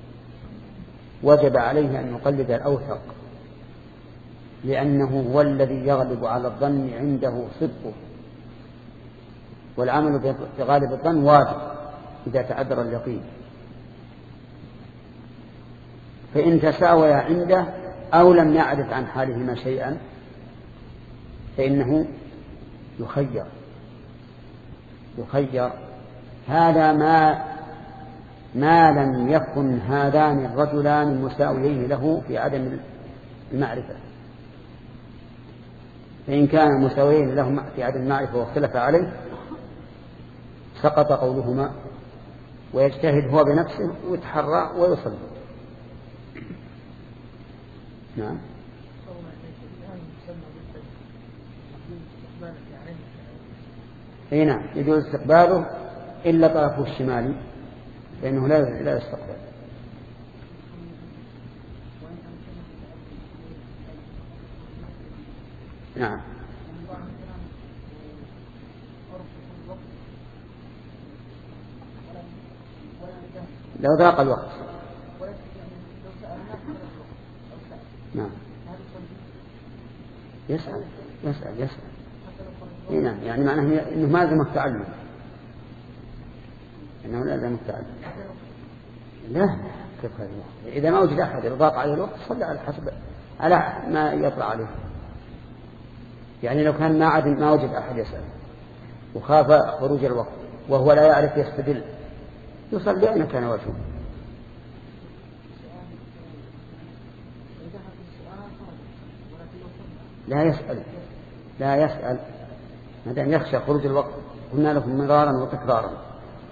وجب عليه أن يقلد الأوثق لأنه هو الذي يغلب على الظن عنده صدقه والعمل بغالب الظن واجب إذا تعذر اليقين. فإن تساوي عنده أو لم يعرف عن حالهما شيئا فإنه يخير يخير هذا ما ما لم يكن هذان الرجلان مساويين له في عدم المعرفة. فإن كان مساويين له في عدم المعرفة واختلف عليه سقط قولهما ويجتهد هو بنفسه ويتحرى ويصلي. نعم. اي نعم يجوز استقباله إلا طرفه الشمالي لأنه لا لا يستقبل. نعم. لو ضاق الوقت. نعم. يسأل يسأل يسأل. إيه نعم يعني معناه إنه ما لازم التعلم إنه لا لازم التعلم. لا كيف هذا إذا ما وجد أحد ضاق عليه الوقت صلى على حسب على ما يطلع عليه. يعني لو كان ما عاد ما وجد أحد يسأل وخاف خروج الوقت وهو لا يعرف يستدل يصلي أين كان وجهه. لا يسأل لا يسأل ما دام يخشى خروج الوقت قلنا لكم مرارا وتكرارا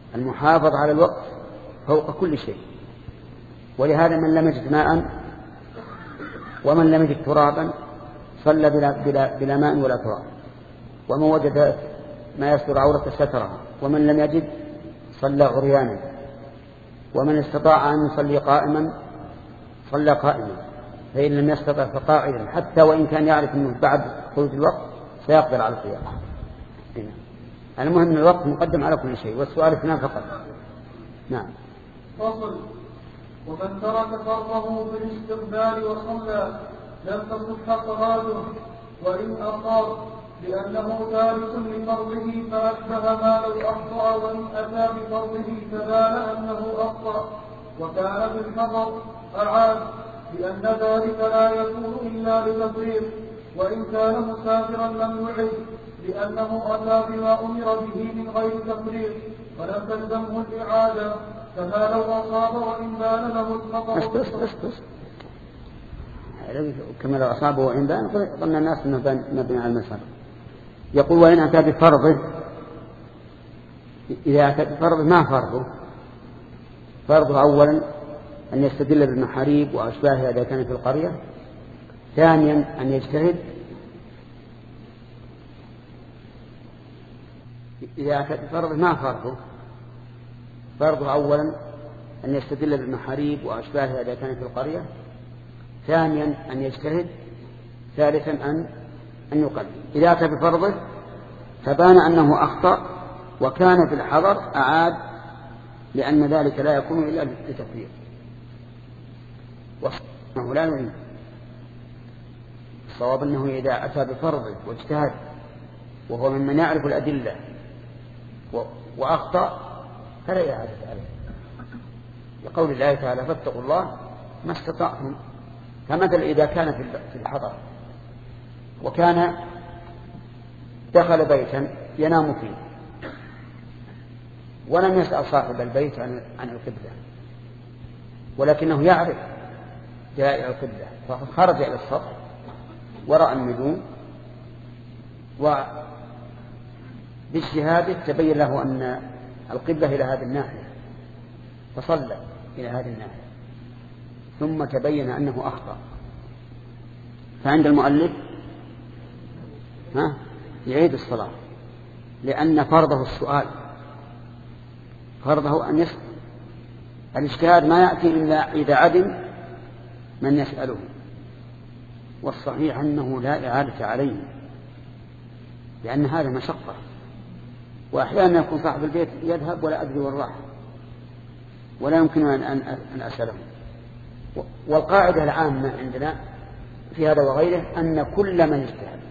المحافظة على الوقت فوق كل شيء. ولهذا من لم يجد ماء ومن لم يجد ترابا صلى بلا, بلا, بلا ماء ولا تراب، ومن وجد ما يستر عورة سترها، ومن لم يجد صلى عريانا، ومن استطاع أن يصلي قائما صلى قائما، فإن لم يستطع فقاعدا، حتى وإن كان يعرف أنه بعد خروج الوقت سيقدر على القيام. المهم أن الوقت مقدم على كل شيء، والسؤال اثنان فقط. نعم. فصل. ومن ترك فرضه بالاستقبال وصلى لم تصح صلاته وإن أصاب، لأنه تارك لفرضه فأشبه ما لو أخطأ، وإن أتى بفرضه فبان أنه أخطأ وكان بالحضر أعاد، لأن ذلك لا يكون إلا لتفريط، وإن كان مسافرا لم يعد، لأنه أتى بما أمر به من غير تفريط ولم تلزمه الإعادة، فما لو أصاب وإن بان له الخطأ. بس بس بس بس. كما لو أصابه وإن بان ظن الناس أنه مبني على المسار. يقول وإن أتى بفرضه، إذا أتى بفرضه ما فرضه؟ فرضه أولا أن يستدل بالمحاريب وأشباهها إذا كان في القرية، ثانيا أن يجتهد إذا أتى بفرضه ما فرضه؟ فرضه أولا أن يستدل بالمحاريب وأشباهها إذا كان في القرية، ثانيا أن يجتهد، ثالثا أن أن يقلد. إذا أتى بفرضه فبان أنه أخطأ وكان في الحضر أعاد، لأن ذلك لا يكون إلا لتفريط، وأنه لا يعين. الصواب أنه إذا أتى بفرضه واجتهد وهو ممن يعرف الأدلة وأخطأ فلا إعادة عليه، لقول الله تعالى فاتقوا الله ما استطعتم. فمثل إذا كان في الحضر وكان دخل بيتا ينام فيه ولم يسأل صاحب البيت عن عن القبلة، ولكنه يعرف جائع القبلة، فخرج إلى السطح ورأى النجوم، وباجتهاده تبين له أن القبلة إلى هذه الناحية فصلى إلى هذه الناحية، ثم تبين أنه أخطأ، فعند المؤلف ها يعيد الصلاة، لأن فرضه السؤال، فرضه أن يسأل. الاجتهاد ما يأتي إلا إذا عدم من يسأله، والصحيح أنه لا إعادة عليه، لأن هذا مشقة، وأحيانا يكون صاحب البيت يذهب ولا أدري والراح ولا يمكن أن أن أسأله. والقاعدة العامة عندنا في هذا وغيره أن كل من اجتهد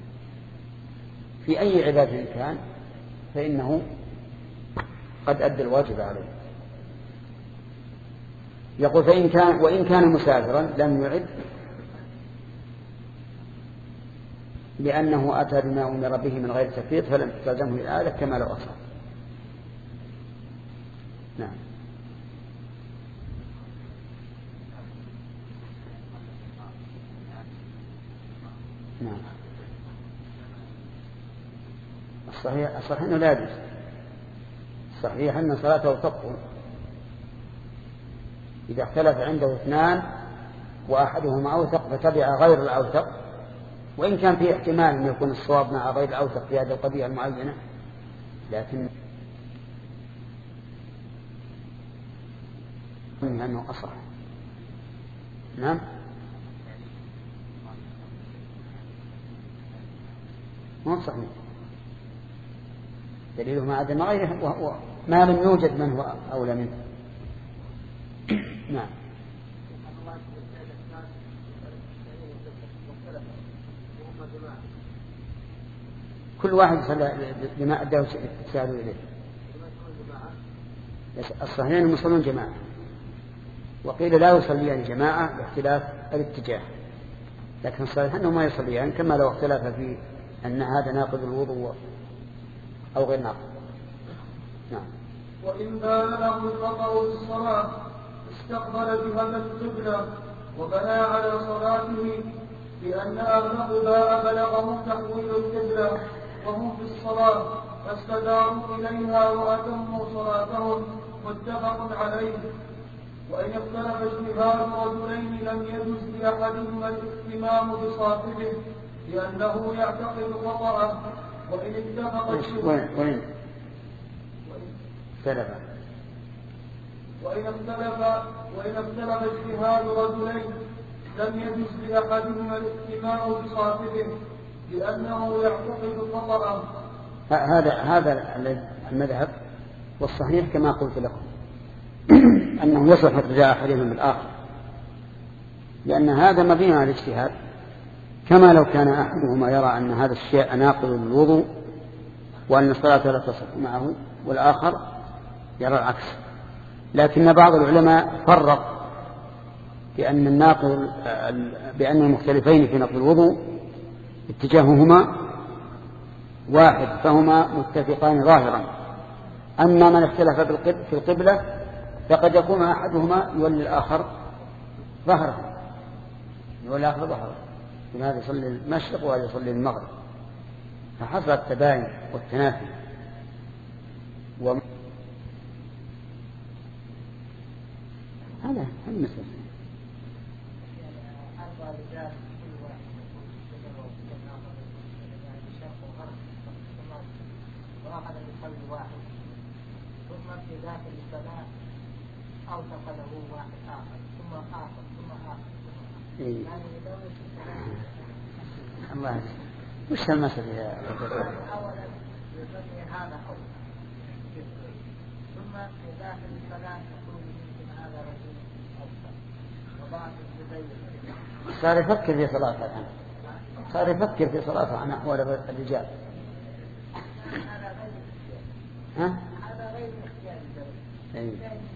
في أي عبادة كان فإنه قد أدى الواجب عليه. يقول فإن كان وإن كان مسافرا لم يعد، لأنه أتى بما أمر به من غير تفريط فلم تلزمه الآلة كما لو أصاب. نعم. نعم. الصحيح الصحيح أنه لا يجوز، صحيح أن صلاته تبطل إذا اختلف عنده اثنان وأحدهما أوثق فتبع غير الأوثق، وإن كان فيه احتمال أن يكون الصواب مع غير الأوثق في هذه القضية المعينة، لكن أنه أصح. نعم. ما صحيح، دليله ما عدم غيره وهو ما لم يوجد من هو أولى منه. نعم. كل واحد بما أداه اجتهاده إليه. الصحيح أنهم يصلون جماعة، وقيل لا يصليان جماعة باختلاف الاتجاه، لكن الصحيح أنه ما يصليان، كما لو اختلف في أن هذا ناقض الوضوء أو غير ناقض. نعم. وإن بان له الخطأ في الصلاة استقبل جهة القبلة وبنى على صلاته، لأن أغلب ما بلغهم تحويل القبلة وهم في الصلاة، فاستداروا إليها وأتموا صلاتهم، متفق عليه. وإن اختلف اجتهاد رجلين لم يجوز لأحدهما الاهتمام بصاحبه لأنه يعتقد خطأه. وإن اتفق وإن اختلف وإن اختلف وإن اختلف اجتهاد رجلين لم يجوز لأحدهما الاهتمام بصاحبه لأنه يعتقد خطأه. هذا هذا المذهب، والصحيح كما قلت لكم أنه يصح ارتجاء أحدهما بالآخر، لأن هذا مبني على الاجتهاد، كما لو كان أحدهما يرى أن هذا الشيء ناقض للوضوء وأن الصلاة لا تصح معه، والآخر يرى العكس. لكن بعض العلماء فرق بأن الناقض بأن المختلفين في نقض الوضوء اتجاههما واحد، فهما متفقان ظاهرا. أما من اختلف في القبلة فقد يكون أحدهما يولي الآخر ظهره، يولي الآخر ظهره، من هذا يصلي المشرق وهذا يصلي المغرب، فحصل التباين والتنافي. و... هذا المسألة. واحد يصلي واحد ثم في ذات الصلاة أوثق له واحد آخر ثم آخر ثم آخر ثم آخر يعني يدور في الصلاة. الله وش المسألة يا رجل؟ أولا يصلي هذا أول ثم في ذات الصلاة يقول يمكن هذا رجل أوثق وبعض الزبير صار يفكر في صلاته الآن، صار يفكر في صلاته عن أحوال الرجال. ها؟ هذا غير اختياري.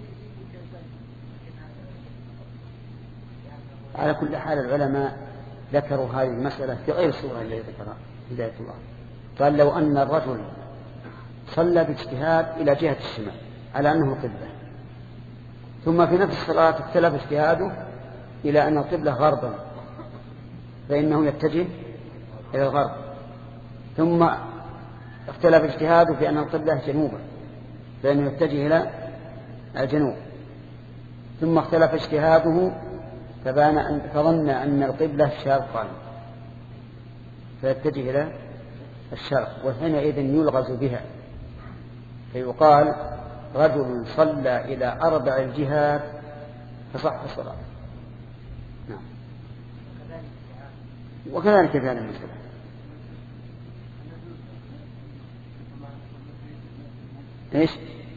على كل حال العلماء ذكروا هذه المسألة في غير الصورة التي ذكرها هداية الله. قال لو أن الرجل صلى باجتهاد إلى جهة الشمال على أنه القبلة، ثم في نفس الصلاة اختلف اجتهاده إلى أن القبلة غربا، فإنه يتجه إلى الغرب، ثم اختلف اجتهاده في أن القبلة جنوبا، فإنه يتجه إلى الجنوب، ثم اختلف اجتهاده فبان أن فظن أن القبلة شرقا فيتجه إلى الشرق، وحينئذ يلغز بها، فيقال رجل صلى إلى أربع الجهات فصح الصلاة. نعم. وكذلك في هذه المسألة. ايش؟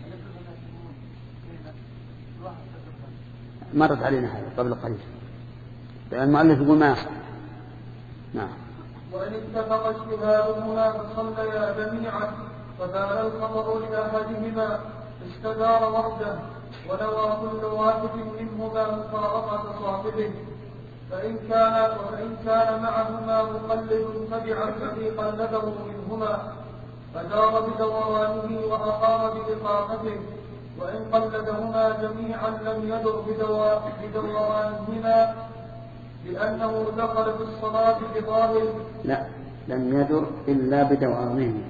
مرت علينا هذا قبل قليل، لأن المؤلف يقول ما يصح. نعم. وإن اتفق اجتهادهما فصليا جميعا فزال الخطر لأحدهما استدار وحده ونوى كل واحد منهما مفارقة صاحبه، فإن كان وإن كان معهما مقلد تبع الذي قلده منهما فدار بدورانه وأقام بإقامته، وإن قلدهما جميعا لم يدر بدورانهما لأنه دخل في الصلاة بظاهر. لا، لم يدر إلا بدورانهما.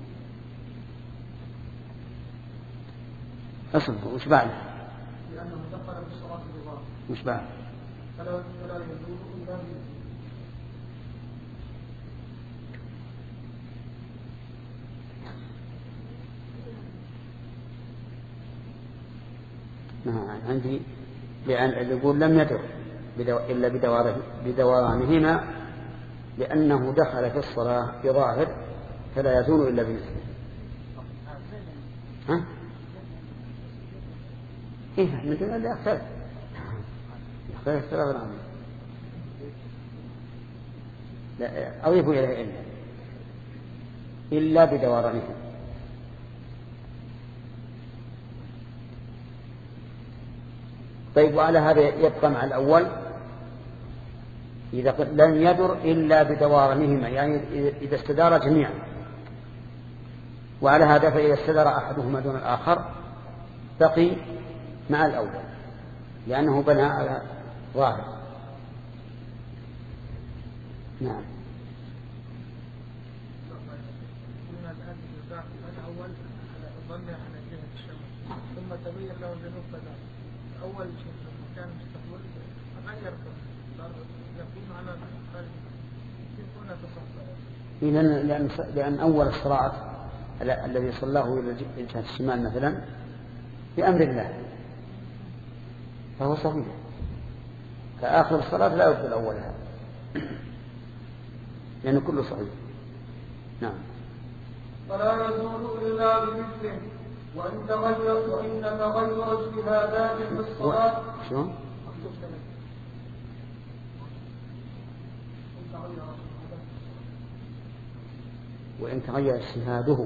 أصل وش بعد؟ لأنه دخل في الصلاة بظاهر. وش بعد؟ فلا فلا يدور إلا نعم. عندي لأن يقول لم يدر بدو... إلا بدورانهما لأنه دخل في الصلاة بظاهر فلا يزول إلا بمثله. ها؟ إيه من دون اللي أختلف أختلف اختلاف العظيم. لا أضيفوا إليه إلا إلا بدورانهما. طيب وعلى هذا يبقى مع الأول إذا لم يدر إلا بدورانهما، يعني إذا استدار جميعا، وعلى هذا فإذا استدار أحدهما دون الآخر بقي مع الأول لأنه بنى على ظاهر. نعم. مولع على جهة الشمال ثم تبين له جنوب بدر أول شيء لما كان مستقبل غير يكون على خارج يكون تصفى لأن, لأن, لأن أول الصراعات الذي صلاه إلى جهة الشمال مثلا بأمر الله فهو صحيح، فآخر الصلاة لا يبطل أولها لأن كله صحيح. نعم. فلا يزول إلا بمثله وإن تغير وإن تغير اجتهادات في الصلاة شو؟ وإن تغير اجتهاده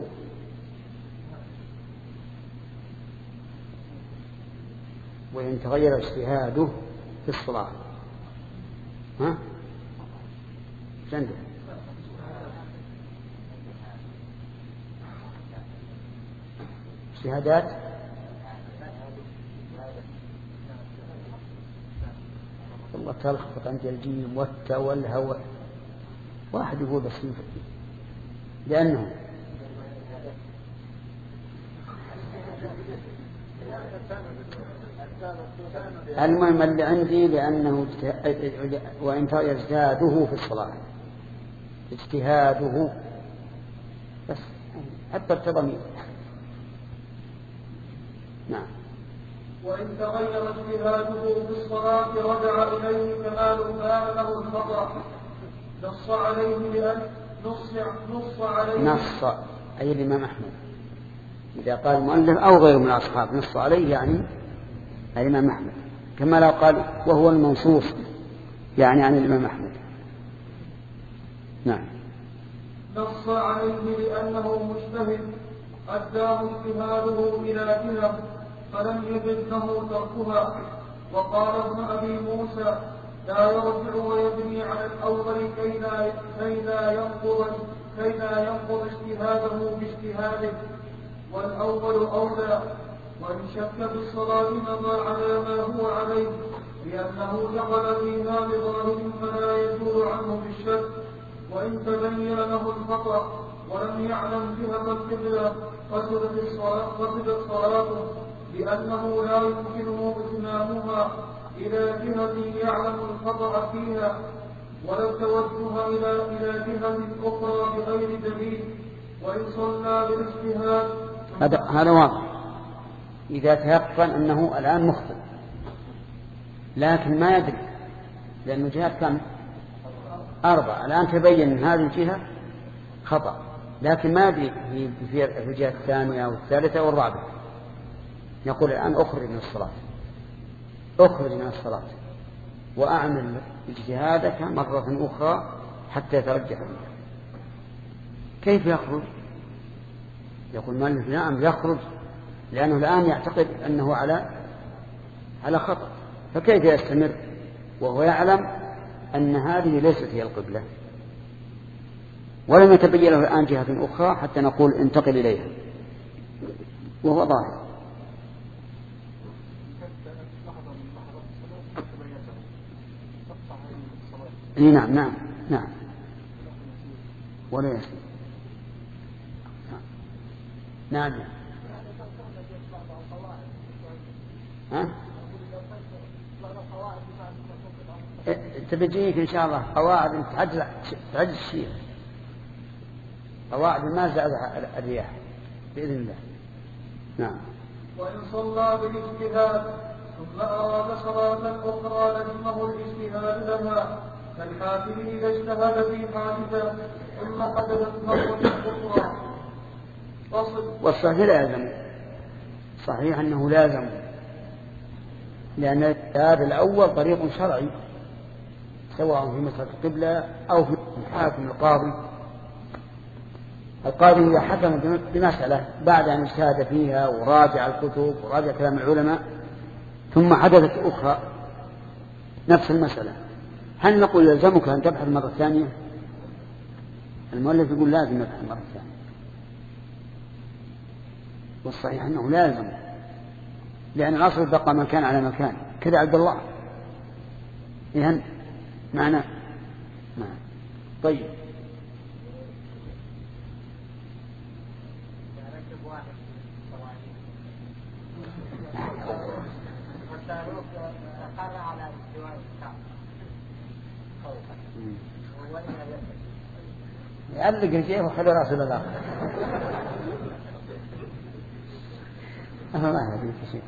وإن تغير اجتهاده في الصلاة ها؟ جنده اجتهادات والله تلخبط عند الجيم والتا والهوى واحد يقول بس لأنه المهم اللي عندي لأنه وإن يزداده في الصلاة اجتهاده بس حتى التضمير. نعم. وإن تغير اجتهاده في الصلاة رجع إليه كمال كان له الخطأ نص عليه لأن نص نص عليه نص أي الإمام أحمد إذا قال المؤلف أو غيره من الأصحاب نص عليه يعني الإمام أحمد، كما لو قال وهو المنصوص يعني عن الإمام أحمد. نعم. نص عليه لأنه مجتهد أداه اجتهاده إلى جهة فلم يجد له تركها. وقال ابن أبي موسى لا يرجع ويبني على الأول كي لا كي لا ينقض كي لا ينقض اجتهاده باجتهاده والأول أولى. وإن شك بالصلاة مضى على ما هو عليه لأنه دخل فيها بظاهر فلا يزول عنه بالشك. وإن تبين له الخطأ ولم يعلم جهة القبلة فسدت الصلاة فسدت صلاته لأنه لا يمكنه إتمامها إلى جهة يعلم الخطأ فيها ولا التوجه إلى إلى جهة أخرى بغير دليل. وإن صلى بالاجتهاد هذا هذا واضح إذا تيقن أنه الآن مخطئ لكن ما يدري لأن الجهات كم أربعة الآن تبين أن هذه الجهة خطأ لكن ما يدري في الجهة الثانية أو الثالثة أو الرابعة. يقول الآن أخرج من الصلاة أخرج من الصلاة وأعمل اجتهادك مرة أخرى حتى يترجح منك. كيف يخرج؟ يقول مالك نعم يخرج لأنه الآن يعتقد أنه على على خطأ فكيف يستمر وهو يعلم أن هذه ليست هي القبلة ولم يتبين له الآن جهة أخرى حتى نقول انتقل إليها وهو ظاهر. نعم نعم نعم ولا يسلم. نعم ها تبجيك إن شاء الله قواعد تعجل تعجل الشيء قواعد ما زادها الرياح بإذن الله. نعم. وإن صلى بالاجتهاد ثم أراد صلاة أخرى لزمه الاجتهاد لها كالحاكم إذا اجتهد في حادثة ثم حدثت مرة أخرى فصل. والصحيح لازم صحيح أنه لازم لأن هذا الأول طريق شرعي سواء في مسألة القبلة أو في الحاكم القاضي. القاضي إذا حكم بمسألة بعد أن اجتهد فيها وراجع الكتب وراجع كلام العلماء ثم حدثت أخرى نفس المسألة هل نقول يلزمك أن تبحث مرة ثانية؟ المؤلف يقول لازم يبحث مرة ثانية والصحيح أنه لازم لأن الأصل بقى مكان على مكان كذا عبد الله إذن معنا معنا. طيب يعلق الشيء وخلي راسه للآخر. أنا ما أدري شيء.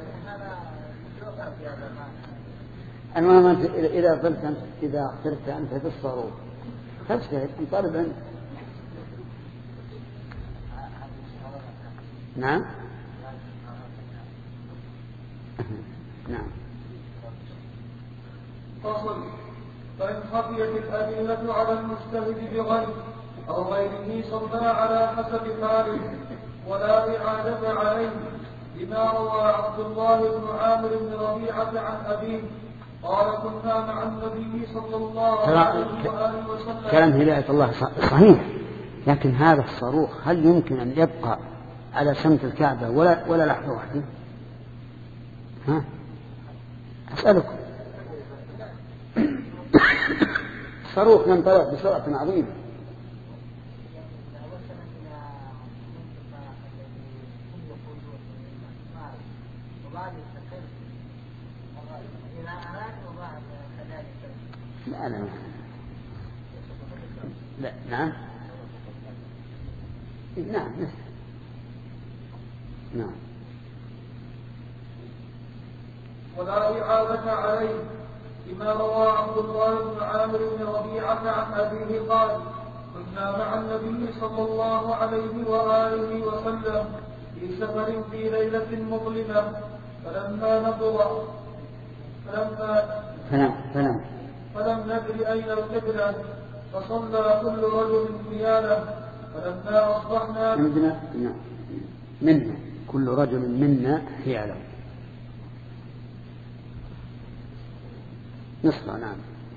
المهم أنت إذا قلت أنت إذا اخترت أنت في الصاروخ فاجتهد أن طالب علم. نعم نعم. فصل. فإن خفيت الأدلة على المجتهد بغير أو غيره صلى على حسب حاله ولا إعادة عليه، لما روى عبد الله بن عامر بن ربيعة عن أبيه قال كنا مع النبي صلى الله عليه وآله وسلم. كلام هداية الله صحيح، لكن هذا الصاروخ هل يمكن أن يبقى على سمت الكعبة ولا ولا لحظة واحدة؟ ها أسألكم. الصاروخ ينطلق بسرعة عظيمة. لا لا لا نعم نعم نعم. ولا إعادة عليه، لما روى عبد الله بن عامر بن ربيعة عن أبيه قال كنا مع النبي صلى الله عليه وآله وسلم في سفر في ليلة مظلمة فلما نظر فلما فنم فنم فلم ندر أين القبلة فصلى كل رجل خياله فلما أصبحنا منا منا كل رجل منا خياله نصف. نعم.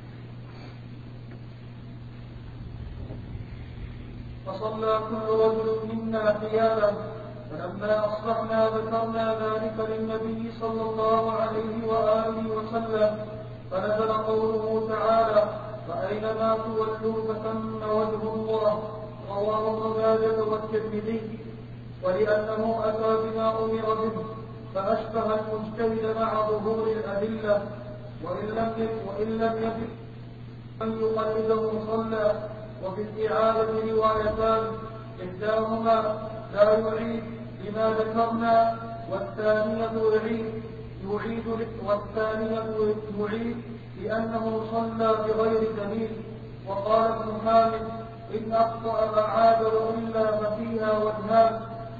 فصلى كل رجل منا خياله فلما أصبحنا ذكرنا ذلك للنبي صلى الله عليه وآله وسلم فنزل قوله تعالى فأينما تولوا فثم وجه الله، رواه ابن ماجه والترمذي. ولأنه أتى بما أمر به فأشبه المجتهد مع ظهور الأدلة، وإن لم يكن وإن لم يكن أن يقلده صلى. وفي الإعادة روايتان إحداهما لا يعيد لما ذكرنا والثانية يعيد يعيد والثانية يعيد لأنه صلى بغير دليل. وقال ابن حامد إن أخطأ أعاد وإلا ففيها وجهان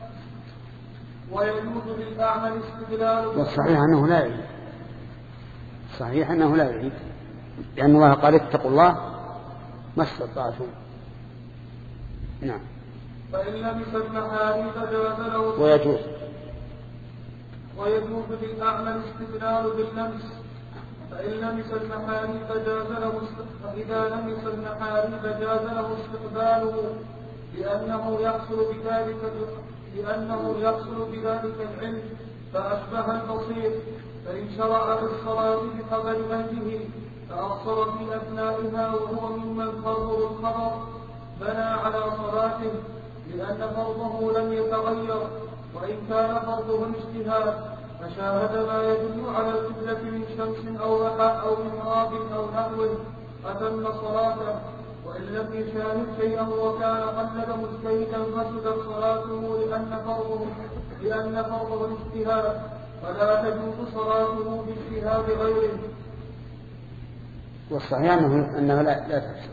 ويجوز للأعمى الاستدلال. والصحيح أنه لا يعيد، صحيح أنه لا يعيد، لأن الله قال اتقوا الله ما استطعتم. نعم. فإن لبس المحاريب جاز له ويجوز ويجوز للأعمى الاستدلال باللمس. فإن لمس المحاريب جاز له فإذا لمس المحاريب جاز له استقباله لأنه يحصل بذلك لأنه يحصل بذلك العلم فأشبه البصير. فإن شرع بالصلاة بخبر وجهه فأبصر في أثنائها وهو ممن فرضه الخبر بنى على صلاته لأن فرضه لم يتغير، وإن كان فرضه الاجتهاد فشاهد ما يدل على القبلة من شمس أو رحى أو محراب أو نحوه أتم صلاته. وإن لم يشاهد شيئا وكان قلد مجتهدا فسدت صلاته لأن فرضه لأن فرضه الاجتهاد فلا تجوز صلاته باجتهاد غيره. والصحيح أنه, أنه لا, لا تفسد،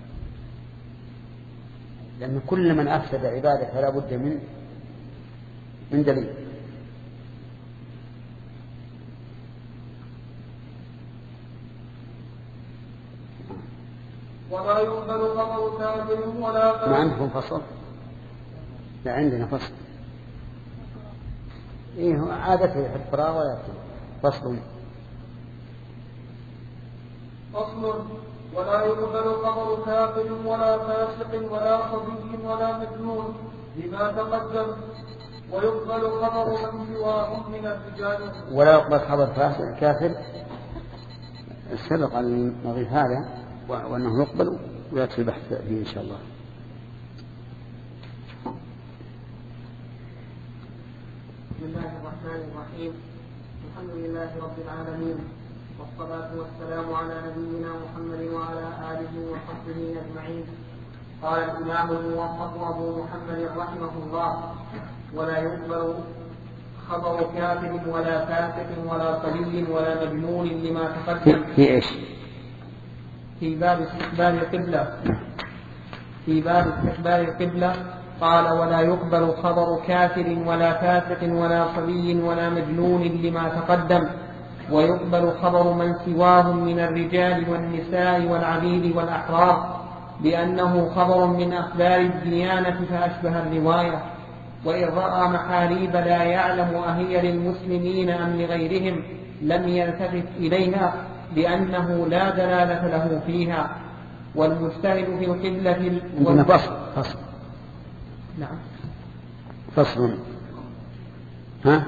لأن كل من أفسد عبادة فلا بد من من دليل. ولا يقبل خبر كافر ولا ما عندكم فصل؟ لا عندنا فصل. إيه عادته يحب فراغ ولا فصل. فصل. ولا يقبل خبر كافر ولا فاسق ولا صبي ولا مجنون لما تقدم، ويقبل خبر من سواهم من الرجال. ولا يقبل خبر فاسق كافر سبق أن نضيف هذا وأنه يقبل ويأتي البحث فيه إن شاء الله. بسم الله الرحمن الرحيم. الحمد لله رب العالمين، والصلاة والسلام على نبينا محمد وعلى آله وصحبه أجمعين. قال الإمام الموفق أبو محمد رحمه الله: ولا يقبل خبر كافر ولا فاسق ولا صبي ولا مجنون لما تقدم. في إيش؟ في باب استقبال القبلة. في باب استقبال القبلة قال: ولا يقبل خبر كافر ولا فاسق ولا صبي ولا مجنون لما تقدم، ويقبل خبر من سواهم من الرجال والنساء والعبيد والأحرار، لأنه خبر من أخبار الديانة فأشبه الرواية. وإن رأى محاريب لا يعلم أهي للمسلمين أم لغيرهم لم يلتفت إليها، لأنه لا دلالة له فيها. والمجتهد في القبلة عندنا فصل فصل نعم فصل ها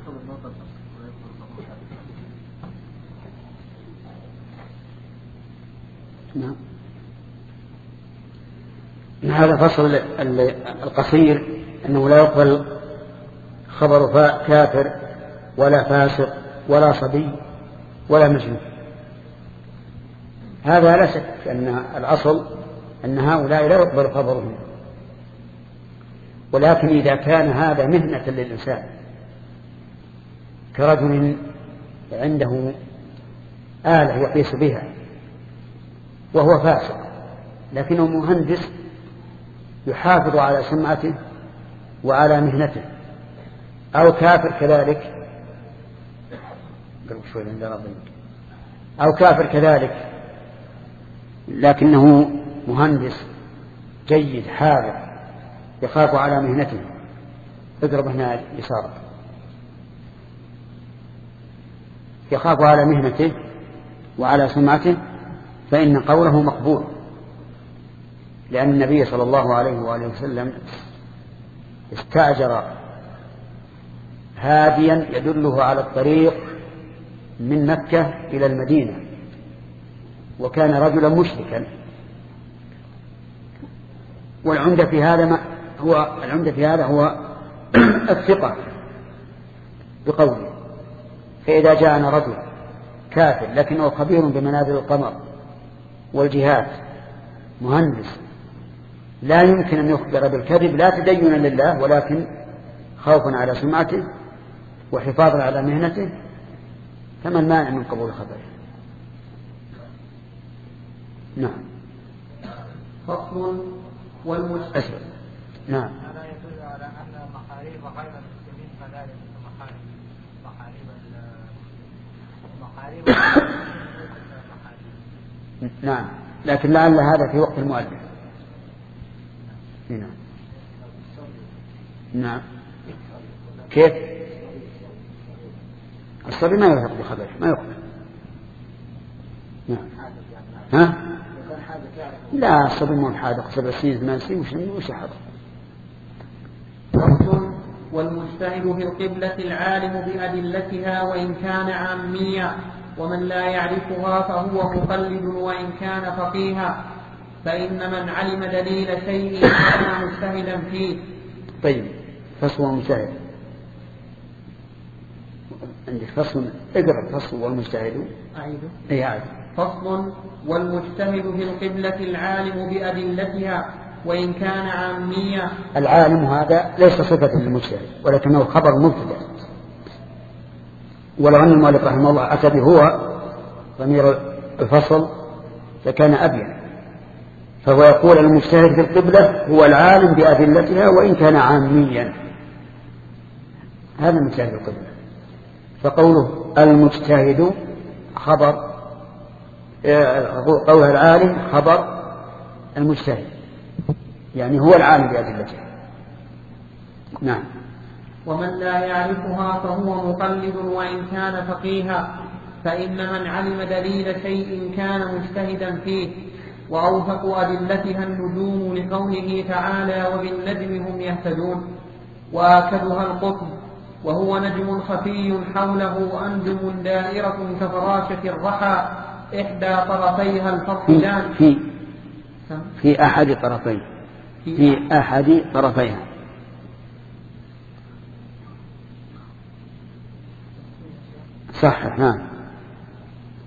نعم هذا فصل القصير أنه لا يقبل خبر كافر ولا فاسق ولا صبي ولا مجنون. هذا لا شك أن الأصل أن هؤلاء لا يقبل خبرهم، ولكن إذا كان هذا مهنة للإنسان كرجل عنده آلة يقيس بها وهو فاسق لكنه مهندس يحافظ على سمعته وعلى مهنته، أو كافر كذلك أو كافر كذلك لكنه مهندس جيد حاذق يخاف على مهنته. اضرب هنا يسار. يخاف على مهنته وعلى سمعته فإن قوله مقبول، لأن النبي صلى الله عليه وآله وسلم استأجر هاديا يدله على الطريق من مكة إلى المدينة، وكان رجلا مشركا. والعمدة في هذا ما هو العمدة في هذا هو الثقة بقوله. فإذا جاءنا رجل كافر لكنه خبير بمنازل القمر والجهات مهندس لا يمكن أن يخبر بالكذب، لا تدينا لله ولكن خوفا على سمعته وحفاظا على مهنته، فما المانع من قبول خبره؟ نعم. فصل والمستشفى. نعم. هذا يدل على أن محاريب غير المسلمين كذلك محاريب محاريب محاريب نعم، لكن لعل هذا في وقت المؤلف. نعم. نعم. كيف؟ الصبي ما يلحق بخبره، ما يقبل. نعم. ها؟ لا، الصبي مو حاذق، سبع سنين ثمان سنين وش وش حاذق. والمجتهد في القبلة العالم بأدلتها وإن كان عاميا، ومن لا يعرفها فهو مقلد وإن كان فقيها، فإن من علم دليل شيء كان مجتهدا فيه. طيب، فصل والمجتهد. عندك فصل، اقرأ فصل والمجتهد. أعيده. أي عاد. فصل والمجتهد في القبلة العالم بأدلتها وإن كان عاميا. العالم هذا ليس صفة للمجتهد ولكنه خبر مبتدأ، ولو أن المؤلف رحمه الله أتى به هو ضمير الفصل فكان أبين. فهو يقول المجتهد في القبلة هو العالم بأدلتها وإن كان عاميا، هذا المجتهد في القبلة. فقوله المجتهد خبر، قوله العالم خبر المجتهد، يعني هو العالم بأدلتها. نعم. ومن لا يعرفها فهو مقلد وإن كان فقيها، فإن من علم دليل شيء كان مجتهدا فيه. وأوثق أدلتها النجوم لقوله تعالى وبالنجم هم يهتدون، وآكدها القطب وهو نجم خفي حوله أنجم دائرة كفراشة الرحى إحدى طرفيها الفصلان في في أحد طرفين في أحد طرفيها. صح. نعم.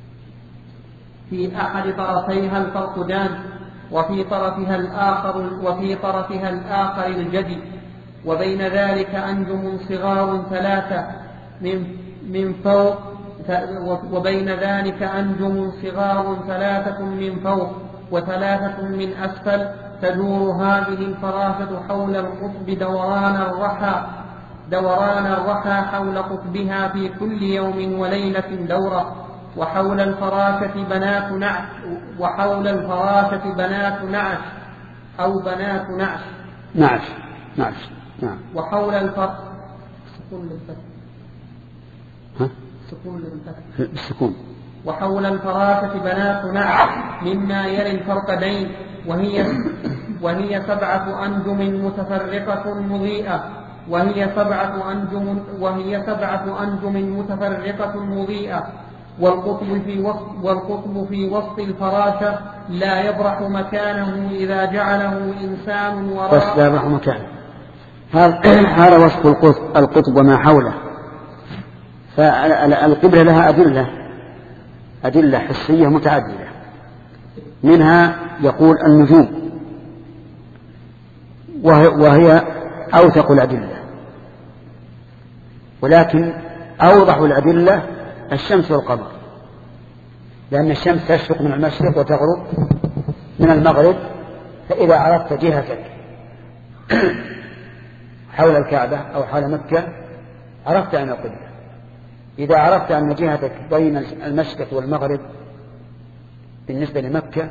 في أحد طرفيها الفرقدان وفي طرفها الآخر وفي طرفها الآخر الجدي، وبين ذلك أنجم صغار ثلاثة من من فوق وبين ذلك أنجم صغار ثلاثة من فوق وثلاثة من أسفل، تدور هذه الفراشة حول القطب دوران الرحى دوران الرحى حول قطبها في كل يوم وليلة دورة. وحول الفراشة بنات نعش وحول الفراشة بنات نعش أو بنات نعش نعش نعش نعم. وحول الفراشة سكون للفتح ها سكون للفتح السكون. وحول الفراشة بنات نعش مما يلي الفرقدين، وهي وهي سبعة أنجم متفرقة مضيئة وهي سبعة أنجم وهي سبعة أنجم متفرقة مضيئة والقطب في وسط والقطب في وسط الفراشة لا يبرح مكانه إذا جعله إنسان وراء. بس لا يبرح مكانه. هذا وصف القطب القطب وما حوله. فالقبلة لها أدلة أدلة حسية متعددة، منها يقول النجوم، وهي أوثق الأدلة، ولكن أوضح الأدلة الشمس والقمر، لأن الشمس تشرق من المشرق وتغرب من المغرب، فإذا عرفت جهتك حول الكعبة أو حول مكة عرفت أن القبلة. إذا عرفت أن جهتك بين المشرق والمغرب بالنسبة لمكة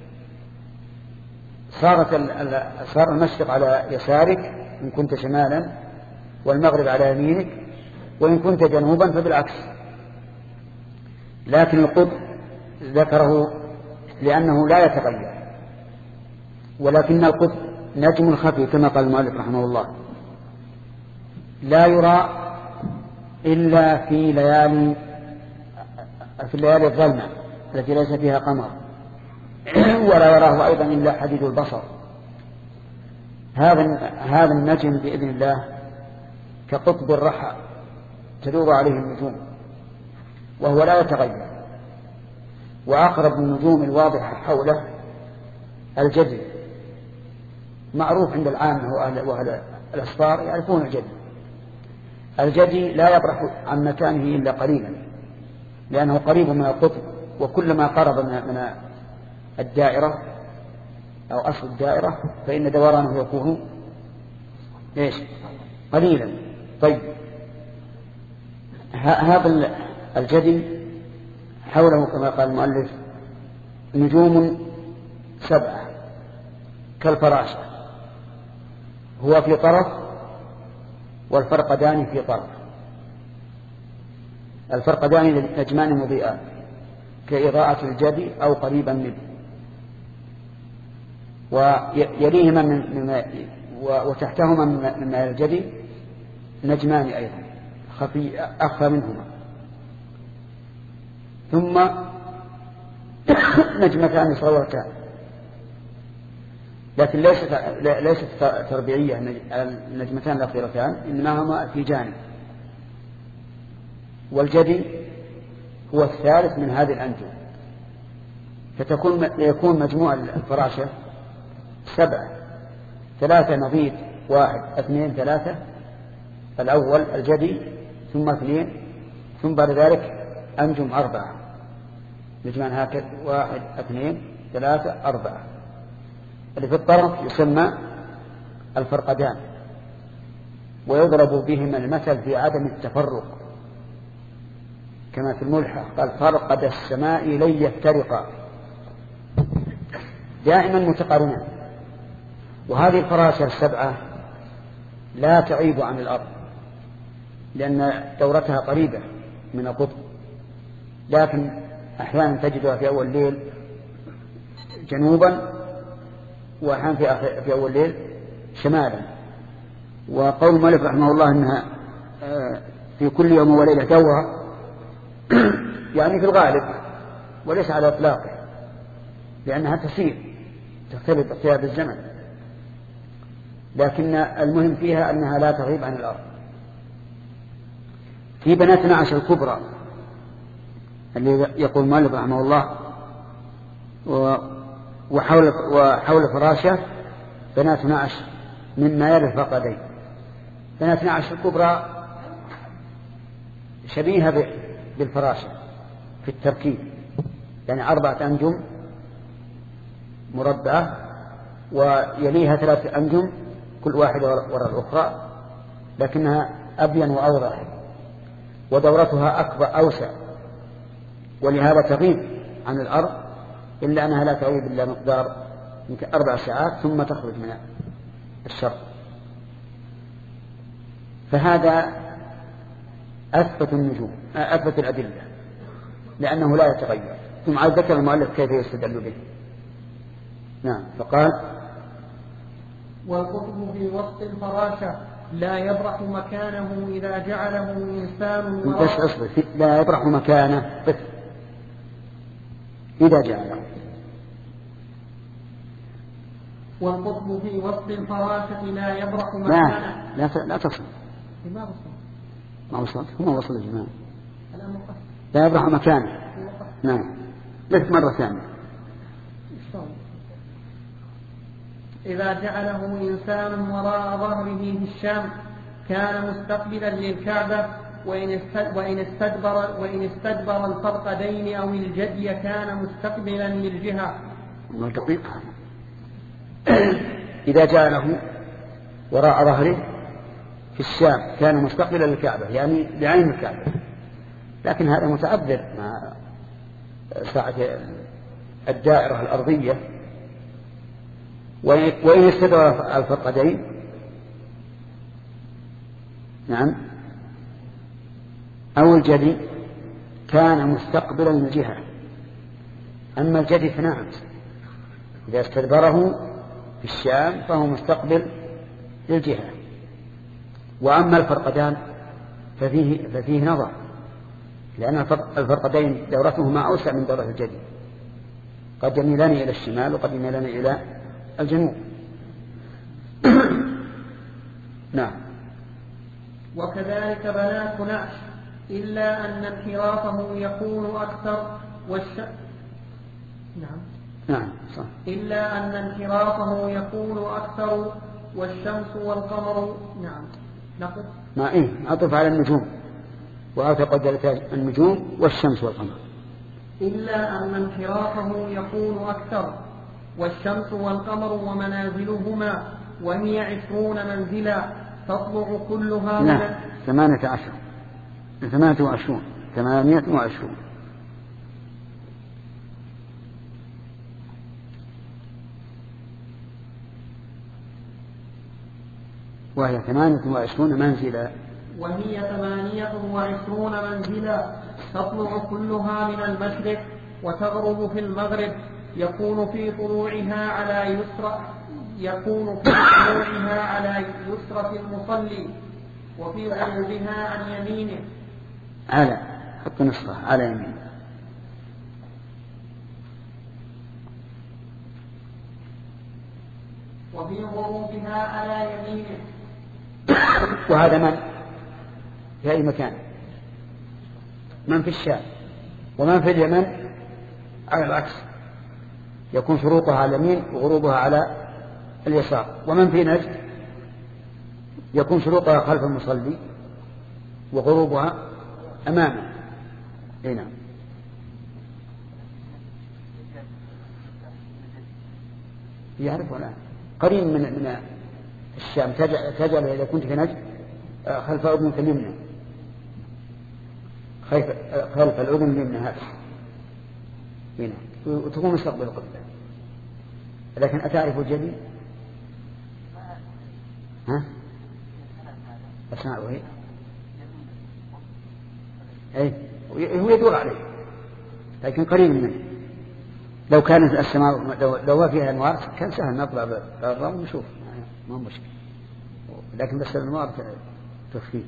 صارت صار المشرق على يسارك إن كنت شمالا، والمغرب على يمينك، وإن كنت جنوبا فبالعكس. لكن القطب ذكره لأنه لا يتغير، ولكن القطب نجم خفي كما قال المؤلف رحمه الله، لا يرى إلا في ليالي في الليالي الظلمة التي ليس فيها قمر، ولا يراه أيضا إلا حديد البصر. هذا هذا النجم بإذن الله كقطب الرحى تدور عليه النجوم وهو لا يتغير. وأقرب النجوم الواضحة حوله الجدي، معروف عند العامة وأهل الأسفار يعرفون الجدي. الجدي لا يبرح عن مكانه إلا قليلا لأنه قريب من القطب، وكلما قرب من الدائرة أو أصل الدائرة فإن دورانه يكون إيش قليلا. طيب هذا الجدي حوله كما قال المؤلف نجوم سبعة كالفراشة، هو في طرف والفرقدان في طرف. الفرقدان نجمان مضيئان كإضاءة الجدي أو قريبا منه، ويليهما من وتحتهما من الجدي نجمان أيضا خفي أخفى منهما، ثم نجمتان صغيرتان لكن ليست ليست تربيعية النجمتان الأخيرتان، إنما هما في جانب. والجدي هو الثالث من هذه الأنجم، فتكون يكون مجموع الفراشة سبعة، ثلاثة نضيد واحد اثنين ثلاثة، الأول الجدي ثم اثنين، ثم بعد ذلك أنجم أربعة نجمان هكذا واحد اثنين ثلاثة أربعة. اللي في الطرف يسمى الفرقدان، ويضرب بهما المثل في عدم التفرق كما في الملحة قال فرقد السماء لن يفترقا، دائما متقارنان. وهذه الفراشة السبعة لا تعيب عن الأرض لأن دورتها قريبة من القطب، لكن أحيانا تجدها في أول الليل جنوبا وأحيانا في, في أول الليل شمالا. وقول مالك رحمه الله أنها في كل يوم وليلة دورة يعني في الغالب وليس على إطلاقه، لأنها تسير تختلف اختلاف الزمن، لكن المهم فيها أنها لا تغيب عن الأرض. في بنات نعش الكبرى اللي يقول مالك رحمه الله وحول وحول فراشه بنات نعش مما يلي الفقدين. بنات نعش الكبرى شبيهة بالفراشة في التركيب، يعني أربعة أنجم مربعة ويليها ثلاثة أنجم كل واحدة وراء الأخرى، لكنها أبين وأوضح ودورتها أكبر أوسع، ولهذا تغيب عن الأرض، إلا أنها لا تغيب إلا مقدار يمكن أربع ساعات ثم تخرج من الشرق. فهذا أثبت النجوم أثبت الأدلة لأنه لا يتغير. ثم عاد ذكر المؤلف كيف يستدل به. نعم. فقال والقطب في وسط الفراشة لا يبرح مكانه إذا جعله إنسان وراء لا يبرح مكانه بس إذا جعله. والقطب في وسط الفراشة لا يبرح مكانه. لا لا لا تصل. ما وصل. ما وصل. هو وصل الجماعة. لا يبرح مكانه. نعم. لك مرة ثانية. إذا جعله إنسان وراء ظهره في الشام كان مستقبلا للكعبة، وإن استدبر وإن استدبر الفرقدين أو الجدي كان مستقبلا للجهة. دقيقة. إذا جعله وراء ظهره في الشام كان مستقبلا للكعبة، يعني بعين الكعبة، لكن هذا متعذر مع ساعة الدائرة الأرضية. وإن استدبر الفرقدين نعم أو الجدي كان مستقبلا للجهة. أما الجدي فنعم إذا استدبره في الشام فهو مستقبل للجهة. وأما الفرقدان ففيه, ففيه نظر، لأن الفرقدين دورتهما أوسع من دورة الجدي، قد يميلان إلى الشمال وقد يميلان إلى الجنوب. نعم. وكذلك بنات نعش إلا أن انحرافه يكون أكثر والش... نعم. نعم صح. إلا أن انحرافه يكون أكثر والشمس والقمر. نعم. نقص. ما إيه أطف على النجوم وأعتقد النجوم والشمس والقمر. إلا أن انحرافه يكون أكثر والشمس والقمر ومنازلهما وهي عشرون منزلا تطلع كلها. نعم. ثمانية عشر ثمانية وعشرون ثمانية وعشرون. وهي ثمانية وعشرون منزلا وهي ثمانية وعشرون منزلا تطلع كلها من المشرق وتغرب في المغرب. يكون في طلوعها على يسرى يكون في طلوعها على يسرى المصلي وفي غروبها عن يمينه. على حط نصفه على يمينه. وفي غروبها على يمينه. وهذا من في أي مكان؟ من في الشام. ومن في اليمن على العكس، يكون شروقها على اليمين وغروبها على اليسار. ومن في نجد يكون شروقها خلف المصلي وغروبها أمامه. هنا يعرف ولا قريب من من الشام. تجعل إذا كنت في نجد خلف أذنك اليمنى، خلف الأذن اليمنى هذا هنا، وتكون مستقبل القبلة. لكن أتعرف الجدي؟ ها؟ أسمعه هي؟ أي هو يدور عليه لكن قريب منه. لو كانت السماء لو, لو فيها أنوار كان سهل نطلع بالرام ونشوف، ما هو مشكلة، لكن بس الأنوار تخفيه.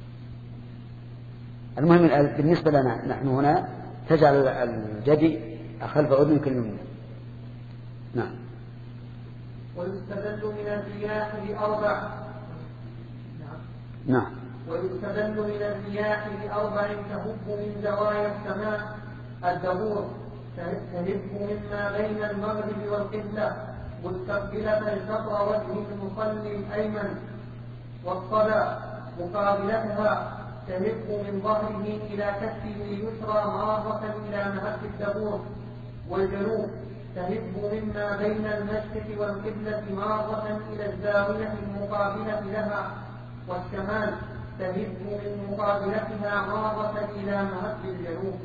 المهم بالنسبة لنا نحن هنا تجعل الجدي خلف أذنك اليمنى. نعم. ويستدل من الرياح بأربع. نعم. ويستدل من الرياح بأربع تهب من زوايا السماء: الدبور تهب مما بين المغرب والقبلة مستقبلة شطر وجه المصلي الأيمن، والصلاة مقابلتها تهب من ظهره إلى كفه اليسرى مرة إلى مهد الدبور، والجنوب تهب مما بين المشرق والقبلة مرة إلى الزاوية المقابلة لها، والشمال تهب من مقابلتها مرة إلى مهد الجنوب.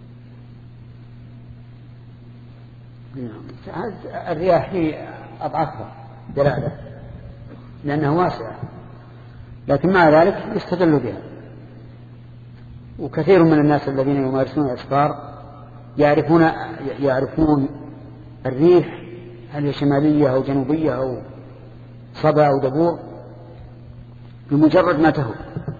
الرياح هي أضعفها دلالة لأنها واسعة، لكن مع ذلك يستدل بها. وكثير من الناس الذين يمارسون الأسفار يعرفون يعرفون الريح هل هي شمالية أو جنوبية أو صبا أو دبور بمجرد ما تهب،